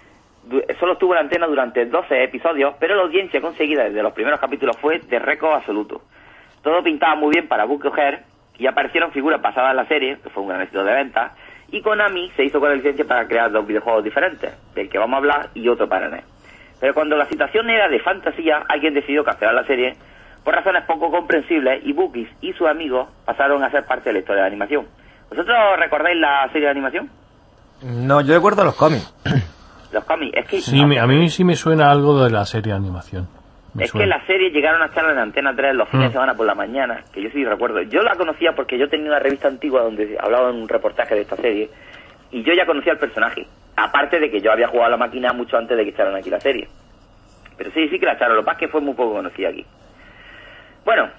solo estuvo en antena durante doce episodios, pero la audiencia conseguida desde los primeros capítulos fue de récord absoluto. Todo pintaba muy bien para Bucky O'Hare, y aparecieron figuras basadas en la serie, que fue un gran éxito de ventas, y Konami se hizo con la licencia para crear dos videojuegos diferentes, del que vamos a hablar y otro para N E S. Pero cuando la situación era de fantasía, alguien decidió cancelar la serie por razones poco comprensibles, y Bucky y sus amigos pasaron a ser parte de la historia de animación. ¿Vosotros recordáis la serie de animación? No, yo recuerdo los cómics. Los cómics, es que... Sí, a mí sí me suena algo de la serie de animación. Me es suena. que la serie llegaron a estar en Antena tres los fines mm. de semana por la mañana, que yo sí recuerdo. Yo la conocía porque yo tenía una revista antigua donde hablaba en un reportaje de esta serie, y yo ya conocía al personaje, aparte de que yo había jugado a la máquina mucho antes de que echaran aquí la serie. Pero sí, sí que la echaron, lo que pasa es que fue muy poco conocida aquí. Bueno,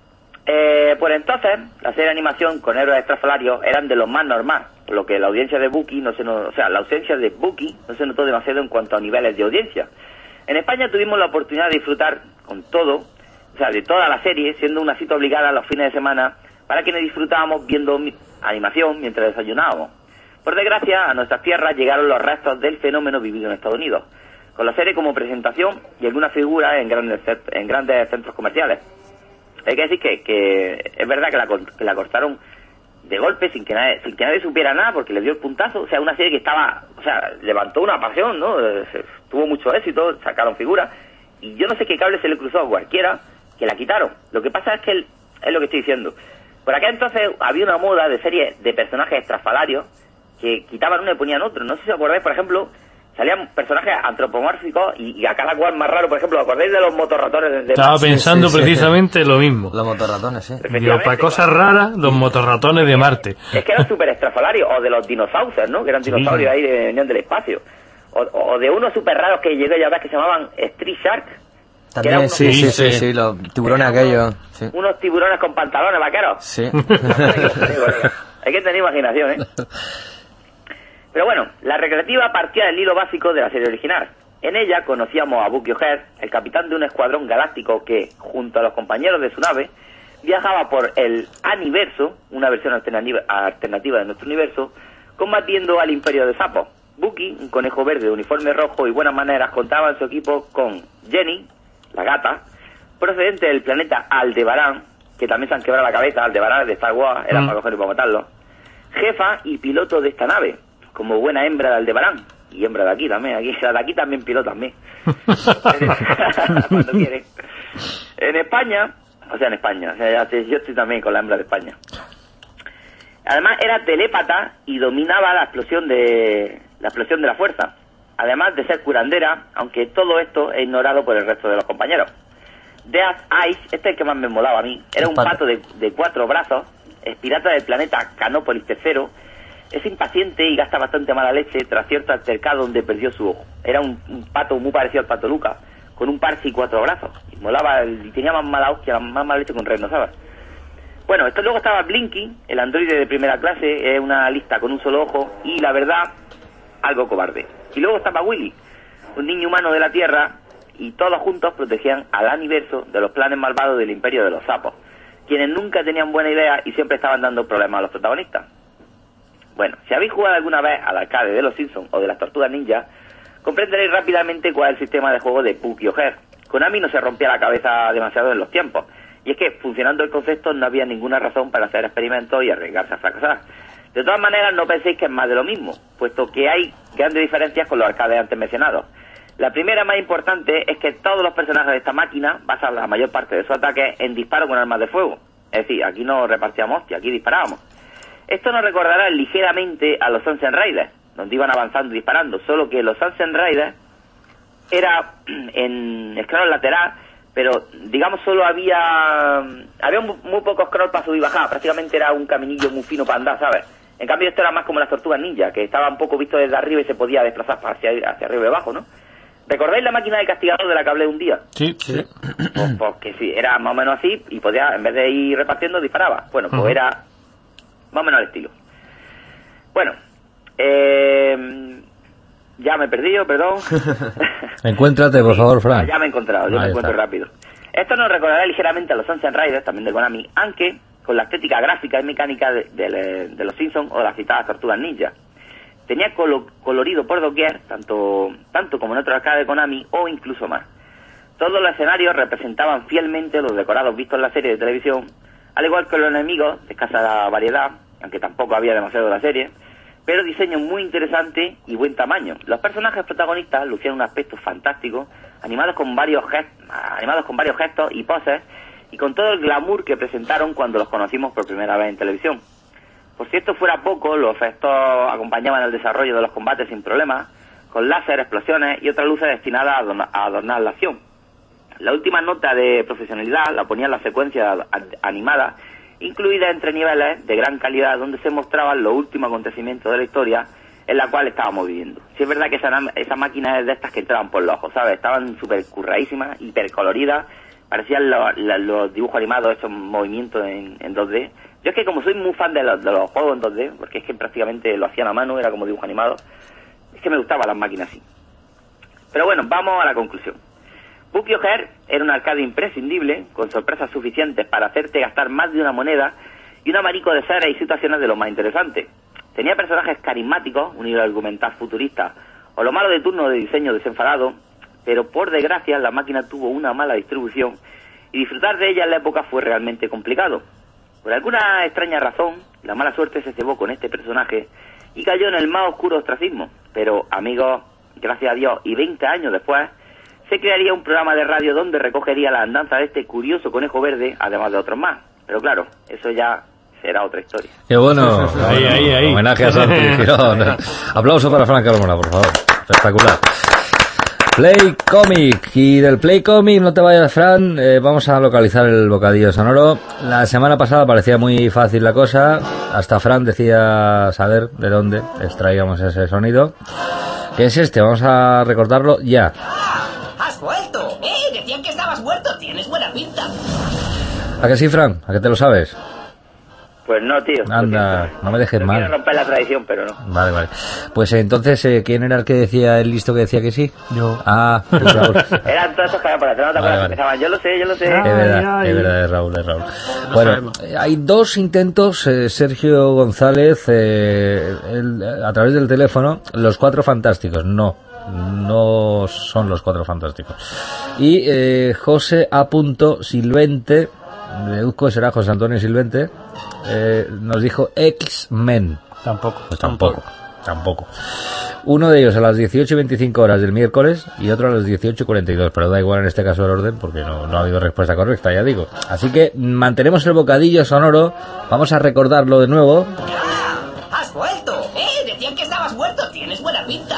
eh, por entonces, la serie de animación con héroes extrafalarios eran de los más normales, por lo que la audiencia de Bucky no se no, o sea, la ausencia de Bucky no se notó demasiado en cuanto a niveles de audiencia. En España tuvimos la oportunidad de disfrutar con todo, o sea, de toda la serie, siendo una cita obligada los fines de semana para quienes disfrutábamos viendo mi- animación mientras desayunábamos. Por desgracia, a nuestras tierras llegaron los restos del fenómeno vivido en Estados Unidos, con la serie como presentación y algunas figuras en grandes, en grandes centros comerciales. Hay que decir que, que es verdad que la, que la cortaron de golpe sin que nadie sin que nadie supiera nada porque le dio el puntazo. O sea, una serie que estaba, o sea, levantó una pasión, ¿no? Tuvo mucho éxito, sacaron figuras y yo no sé qué cable se le cruzó a cualquiera que la quitaron. Lo que pasa es que el, es lo que estoy diciendo. Por acá entonces había una moda de series de personajes estrafalarios que quitaban uno y ponían otro. No sé si os acordáis, por ejemplo, salían personajes antropomórficos y, y a cada cual más raro. Por ejemplo, ¿os acordáis de los motorratones? De, de Estaba pensando sí, sí, precisamente sí. lo mismo. Los motorratones, sí. Digo, para cosas raras, los motorratones de Marte. Es que eran súper estrafalarios. O de los dinosaurios, ¿no? Que eran dinosaurios sí. ahí que venían del espacio. O, o de unos súper raros que llegó ya ves que se llamaban Street Shark. También, unos, sí, sí, sí, sí, los tiburones aquellos. Sí. Unos tiburones con pantalones vaqueros. Sí. Hay que tener imaginación, ¿eh? Pero bueno, la recreativa partía del hilo básico de la serie original. En ella conocíamos a Bucky O'Hare, el capitán de un escuadrón galáctico que, junto a los compañeros de su nave, viajaba por el Aniverso, una versión alternativa, alternativa de nuestro universo, combatiendo al Imperio de Sapos. Bucky, un conejo verde de uniforme rojo y buenas maneras, contaba en su equipo con Jenny, la gata, procedente del planeta Aldebarán, que también se han quebrado la cabeza, Aldebarán de Star Wars, era mm. para coger y para matarlo, jefa y piloto de esta nave, como buena hembra de Aldebarán, y hembra de aquí también, aquí, la de aquí también pilota también, cuando quieren. En España, o sea, en España, o sea, yo estoy también con la hembra de España. Además era telépata y dominaba la explosión de la explosión de la fuerza, además de ser curandera, aunque todo esto es ignorado por el resto de los compañeros. Death Ice, este es el que más me molaba a mí, era un pato de, de cuatro brazos, es pirata del planeta Canópolis tercero, es impaciente y gasta bastante mala leche tras cierto altercado donde perdió su ojo. Era un, un pato muy parecido al pato Luca, con un parche y cuatro brazos, y molaba, y tenía más mala hostia, más mala leche con Reno, ¿sabes? Bueno, esto luego estaba Blinky, el androide de primera clase, es una lista con un solo ojo, y la verdad, algo cobarde. Y luego estaba Willy, un niño humano de la Tierra, y todos juntos protegían al Aniverso de los planes malvados del Imperio de los Sapos, quienes nunca tenían buena idea y siempre estaban dando problemas a los protagonistas. Bueno, si habéis jugado alguna vez al arcade de los Simpsons o de las Tortugas Ninja, comprenderéis rápidamente cuál es el sistema de juego de Bucky O'Hare. Konami no se rompía la cabeza demasiado en los tiempos, y es que, funcionando el concepto, no había ninguna razón para hacer experimentos y arriesgarse a fracasar. De todas maneras, no penséis que es más de lo mismo, puesto que hay grandes diferencias con los arcades antes mencionados. La primera, más importante, es que todos los personajes de esta máquina basan la mayor parte de su ataque en disparos con armas de fuego. Es decir, aquí no repartíamos hostia, aquí disparábamos. Esto nos recordará ligeramente a los Sunset Riders, donde iban avanzando y disparando, solo que los Sunset Riders era en scroll lateral, pero digamos solo había había muy, muy pocos scrolls para subir y bajar, prácticamente era un caminillo muy fino para andar, ¿sabes? En cambio esto era más como las Tortugas Ninja, que estaba un poco visto desde arriba y se podía desplazar hacia, hacia arriba y abajo, ¿no? ¿Recordáis la máquina de castigador de la que hablé un día? Sí, sí. Pues, pues que sí, era más o menos así y podía, en vez de ir repartiendo, disparaba. Bueno, pues uh-huh. era más o menos al estilo. Bueno, eh, ya me he perdido, perdón. Encuéntrate, por favor, Fran. Ya me he encontrado, yo Ahí me encuentro está. rápido. Esto nos recordará ligeramente a los Sunset Riders, también de Konami, aunque con la estética gráfica y mecánica de, de, de los Simpsons o las citadas Tortugas Ninja. Tenía colo, colorido por doquier, tanto, tanto como en otros arcades de Konami, o incluso más. Todos los escenarios representaban fielmente los decorados vistos en la serie de televisión, al igual que los enemigos, de escasa variedad, aunque tampoco había demasiado de la serie, pero diseño muy interesante y buen tamaño. Los personajes protagonistas lucían un aspecto fantástico, animados con varios gestos, animados con varios gestos y poses, y con todo el glamour que presentaron cuando los conocimos por primera vez en televisión. Por si esto fuera poco, los efectos acompañaban el desarrollo de los combates sin problemas, con láser, explosiones y otras luces destinadas a adornar, a adornar la acción. La última nota de profesionalidad la ponían las secuencias animadas, incluidas entre niveles de gran calidad, donde se mostraban los últimos acontecimientos de la historia en la cual estábamos viviendo. Sí es verdad que esa, esa máquina es de estas que entraban por los ojos, ¿sabes? Estaban súper curradísimas, hiper coloridas, parecían los, los, los dibujos animados hechos en movimiento en, en dos D. Yo es que como soy muy fan de los, de los juegos en dos D, porque es que prácticamente lo hacían a mano, era como dibujo animado, es que me gustaban las máquinas así. Pero bueno, vamos a la conclusión. Bucky O'Hare era un arcade imprescindible, con sorpresas suficientes para hacerte gastar más de una moneda y un abanico de series y situaciones de lo más interesantes. Tenía personajes carismáticos, un hilo argumental futurista, o lo malo de turno de diseño desenfadado, pero por desgracia la máquina tuvo una mala distribución y disfrutar de ella en la época fue realmente complicado. Por alguna extraña razón, la mala suerte se cebó con este personaje y cayó en el más oscuro ostracismo. Pero, amigos, gracias a Dios, y veinte años después, se crearía un programa de radio donde recogería la andanza de este curioso conejo verde, además de otros más. Pero claro, eso ya será otra historia. Qué bueno. Ahí, ahí, ahí. Homenaje a Santi Girón. Aplauso para Fran Carmona, por favor. Espectacular. Play Comic. Y del Play Comic, no te vayas, Fran, eh, vamos a localizar el bocadillo sonoro. La semana pasada parecía muy fácil la cosa. Hasta Fran decía saber de dónde extraíamos ese sonido. ¿Qué es este? Vamos a recordarlo ya. ¡Has vuelto! ¡Eh! Decían que estabas muerto. Tienes buena pinta. ¿A que sí, Fran? ¿A que te lo sabes? Pues no, tío. Anda, no me dejes no mal. Quiero romper la tradición, pero no. Vale, vale. Pues eh, entonces, eh, ¿quién era el que decía, el listo que decía que sí? Yo. Ah, tú, Raúl. Eran todos esos que habían por atrás, ¿no te acuerdas? Vale, vale. Empezaban, yo lo sé, yo lo sé. Es verdad, es verdad, es Raúl, es Raúl. Bueno, eh, hay dos intentos, eh, Sergio González, eh, el- a través del teléfono, los Cuatro Fantásticos. No, no son los Cuatro Fantásticos. Y eh, José A. Silvente, deduzco que será José Antonio Silvente, eh, nos dijo X-Men. Tampoco. Pues tampoco, tampoco. Uno de ellos a las dieciocho y veinticinco horas del miércoles y otro a las dieciocho y cuarenta y dos, pero da igual en este caso el orden porque no, no ha habido respuesta correcta, ya digo. Así que mantenemos el bocadillo sonoro, vamos a recordarlo de nuevo. ¡Has vuelto! ¡Eh! Decían que estabas muerto. Tienes buena pinta.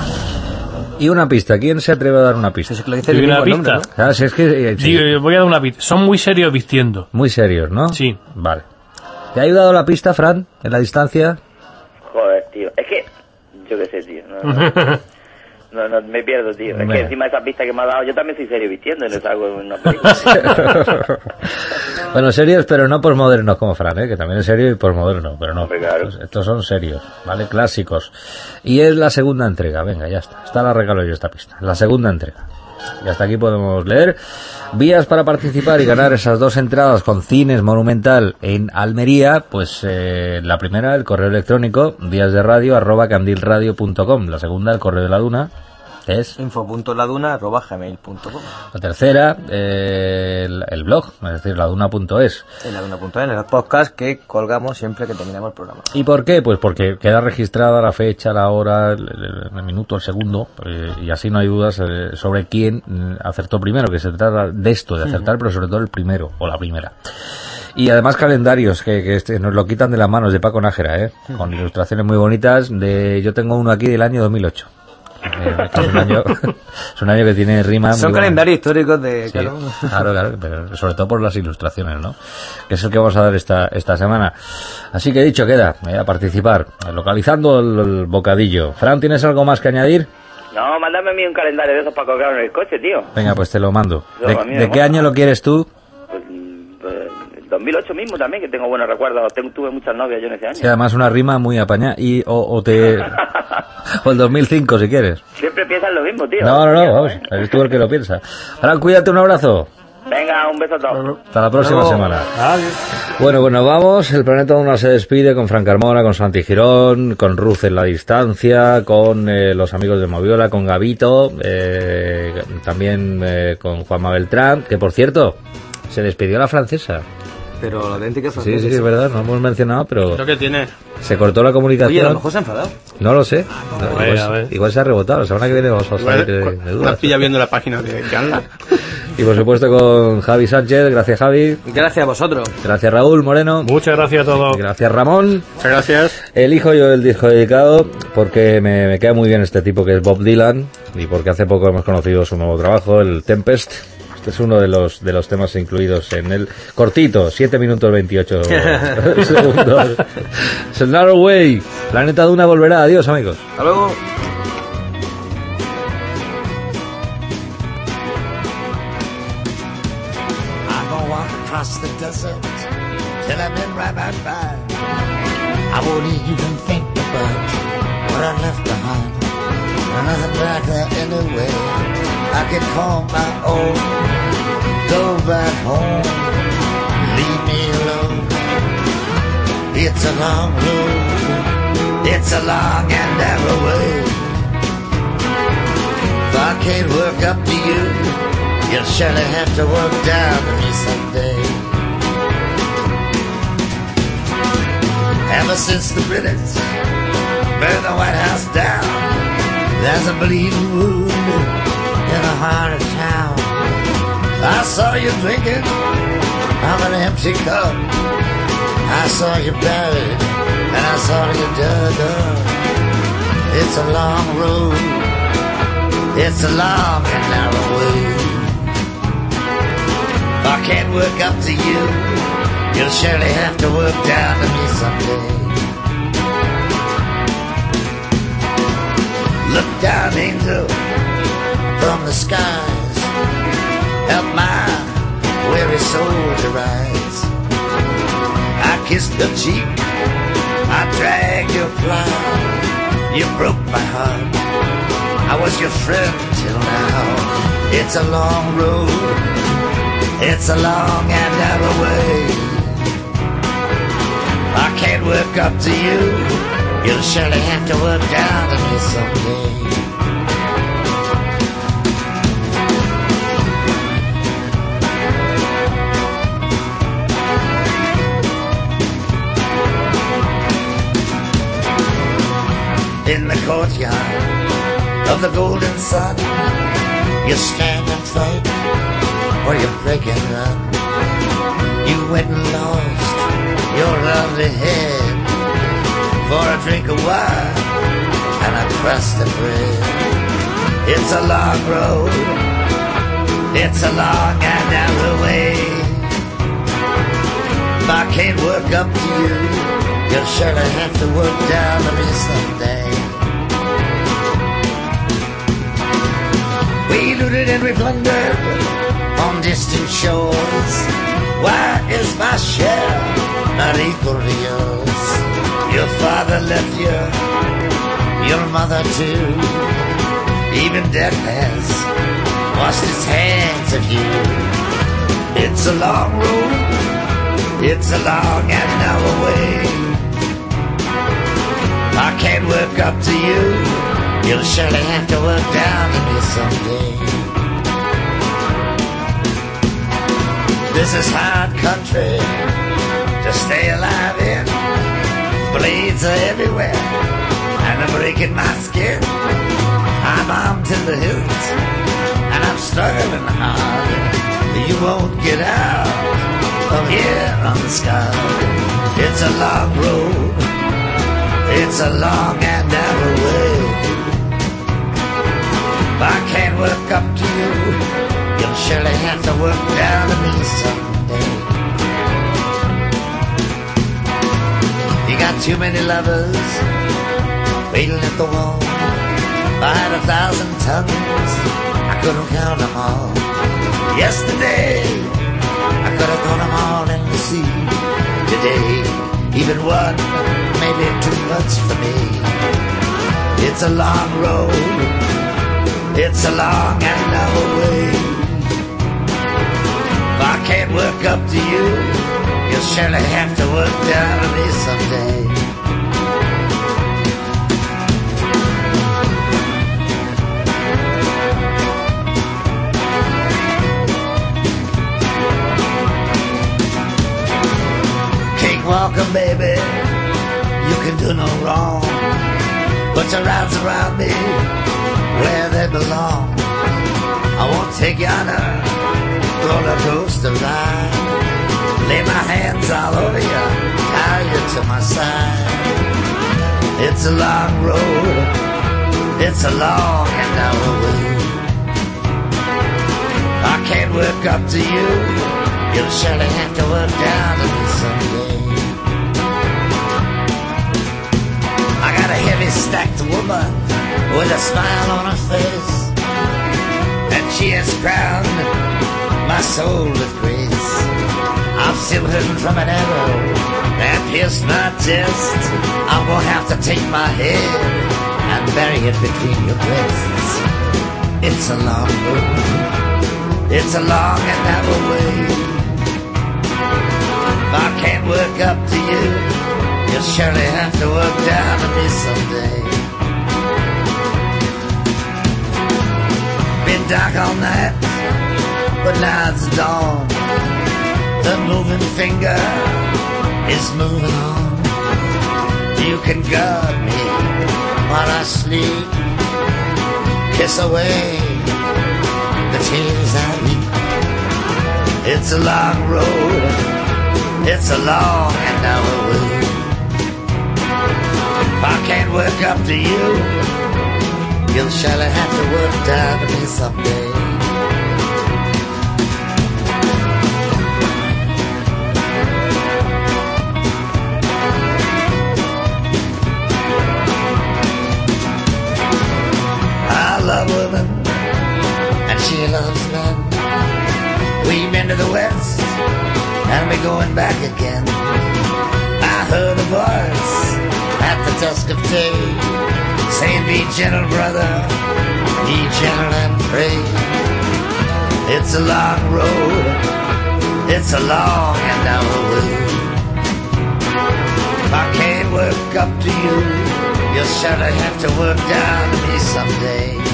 Y una pista, ¿quién se atreve a dar una pista? lo dice el ¿Y una mismo nombre, pista? ¿Sabes? Es que, eh, sí, Digo, voy a dar una pista. Son muy serios vistiendo. muy serios, ¿no? Sí. Vale. ¿Te ha ayudado la pista, Fran, en la distancia? Joder, tío. Es que, yo qué sé, tío. No, no, no, no, me pierdo, tío. Es Venga. que encima de esa pista que me ha dado, yo también soy serio vistiendo y no salgo en una película. Bueno, serios, pero no posmodernos como Fran, ¿eh? Que también es serio y posmoderno, pero no. Hombre, claro. Estos, estos son serios, ¿vale? Clásicos. Y es la segunda entrega, venga, ya está. Esta la regalo yo, esta pista. La segunda entrega. Y hasta aquí podemos leer. Vías para participar y ganar esas dos entradas con Cines Monumental en Almería. Pues eh, la primera, el correo electrónico, díasderadio arroba candilradio punto com. La segunda, el correo de la Duna, es... info.laduna arroba gmail punto com. La tercera, eh, el, el blog, es decir, laduna punto es. En laduna punto es, en el podcast que colgamos siempre que terminamos el programa. ¿Y por qué? Pues porque queda registrada la fecha, la hora, el, el- el minuto, el segundo, eh, y así no hay dudas eh, sobre quién eh, acertó primero, que se trata de esto, de acertar, pero sobre todo el primero, o la primera. Y además calendarios, que, que este, nos lo quitan de las manos de Paco Nájera, ¿eh? Con ilustraciones muy bonitas. De, yo tengo uno aquí del año dos mil ocho. Eh, que es, un año, es un año que tiene rima. Son muy buena. calendarios históricos de... Sí, claro. claro, claro, pero sobre todo por las ilustraciones, ¿no? Que es el que vamos a dar esta esta semana. Así que dicho queda, eh, a participar, localizando el, el bocadillo. Fran, ¿tienes algo más que añadir? No, mándame a mí un calendario de esos para colgar en el coche, tío. Venga, pues te lo mando. No, ¿De, a mí me de qué mola. año lo quieres tú? Pues, eh, el dos mil ocho mismo también, que tengo buenos recuerdos. Tengo, tuve muchas novias yo en ese año. Sí, además una rima muy apañada. Y, o, o te... o el dos mil cinco, si quieres. Siempre piensan lo mismo, tío. No, no, no, vamos. Eres tú el que lo piensa. Fran, cuídate, un abrazo. Venga, un beso a todos. Hasta la próxima Luego. semana. Bueno, pues nos vamos. El Planeta Duna se despide con Fran Carmona, con Santi Girón, con Ruth en la distancia, con eh, los amigos de Moviola, con Gavito, eh, también eh, con Juanma Beltrán, que por cierto, se despidió la francesa. Pero la auténtica Sí, francesa. sí, es verdad, no hemos mencionado, pero Creo que tiene. se cortó la comunicación. Oye, a lo mejor se ha enfadado. No lo sé. No, A ver, igual, a ver. igual se ha rebotado. La semana que viene vamos a salir de, de Igual, dudas. la pilla viendo la página de Canla. Y por supuesto con Javi Sánchez. Gracias, Javi. Gracias a vosotros. Gracias, Raúl Moreno. Muchas gracias a todos. Gracias, Ramón. Muchas gracias. Elijo yo el disco dedicado porque me, me queda muy bien este tipo que es Bob Dylan y porque hace poco hemos conocido su nuevo trabajo, el Tempest. Este es uno de los de los temas incluidos en el cortito, siete minutos veintiocho segundos. Es el Narrow Way. Planeta Duna volverá. Adiós, amigos. Hasta luego. I'm gonna walk across the desert till I'm in right by by. I won't even think about what I left behind. There's nothing back there anyway. I can call my own, go back home, leave me alone. It's a long road It's a long and narrow way. If I can't work up to you, you'll surely have to work down to me someday. Ever since the British burned the White House down, there's a bleeding wound in the heart of town. I saw you drinking from an empty cup. I saw you buried and I saw you dug up. It's a long road, it's a long and narrow way. If I can't work up to you, you'll surely have to work down to me someday. Look down, angel, from the skies. Help my weary soul to rise. I kissed your cheek, I dragged your plow. You broke my heart, I was your friend till now. It's a long road, it's a long and narrow way. I can't work up to you, you'll surely have to work down to me someday. In the courtyard of the golden sun, you stand and fight, or you break and run. You went and lost your lovely head for a drink of wine and a crust of bread. It's a long road, it's a long and narrow way. If I can't work up to you, you'll surely have to work down to me someday. We looted and we plundered on distant shores. Why is my share not equal to yours? Your father left you, your mother too. Even death has washed its hands of you. It's a long road, it's a long and narrow way. I can't work up to you, you'll surely have to work down to me someday. This is hard country to stay alive in. Blades are everywhere and they're breaking my skin. I'm armed to the hilt and I'm struggling hard. You won't get out of here unscarred. It's a long road, it's a long and narrow way. If I can't work up to you, you'll surely have to work down to me someday. You got too many lovers waiting at the wall. If I had a thousand tongues, I couldn't count them all. Yesterday, I could have thrown them all in the sea. Today, even one may be too much for me. It's a long road, it's a long and narrow way. If I can't work up to you, you'll surely have to work down to me someday. Walker, baby, you can do no wrong. Put your arms around me where they belong. I won't take you on a roller coaster ride. Lay my hands all over you, tie you to my side. It's a long road, it's a long and narrow way. I can't work up to you, you'll surely have to work down to me someday. I got a heavy stacked woman with a smile on her face, and she has crowned my soul with grace. I've silvered from an arrow that pierced my chest. I'm gonna have to take my head and bury it between your breasts. It's a long road, it's a long and narrow way. If I can't work up to you, you'll surely have to work down to me someday. Been dark all night, but now it's dawn. The moving finger is moving on. You can guard me while I sleep. Kiss away the tears I weep. It's a long road, it's a long and narrow way. If I can't work up to you, you'll surely have to work down to me someday. I love women and she loves men. We've been to the west and we're going back again. I heard a voice at the dusk of day saying, be gentle, brother, be gentle and pray. It's a long road, it's a long and narrow way. If I can't work up to you, you'll surely have to work down to me someday.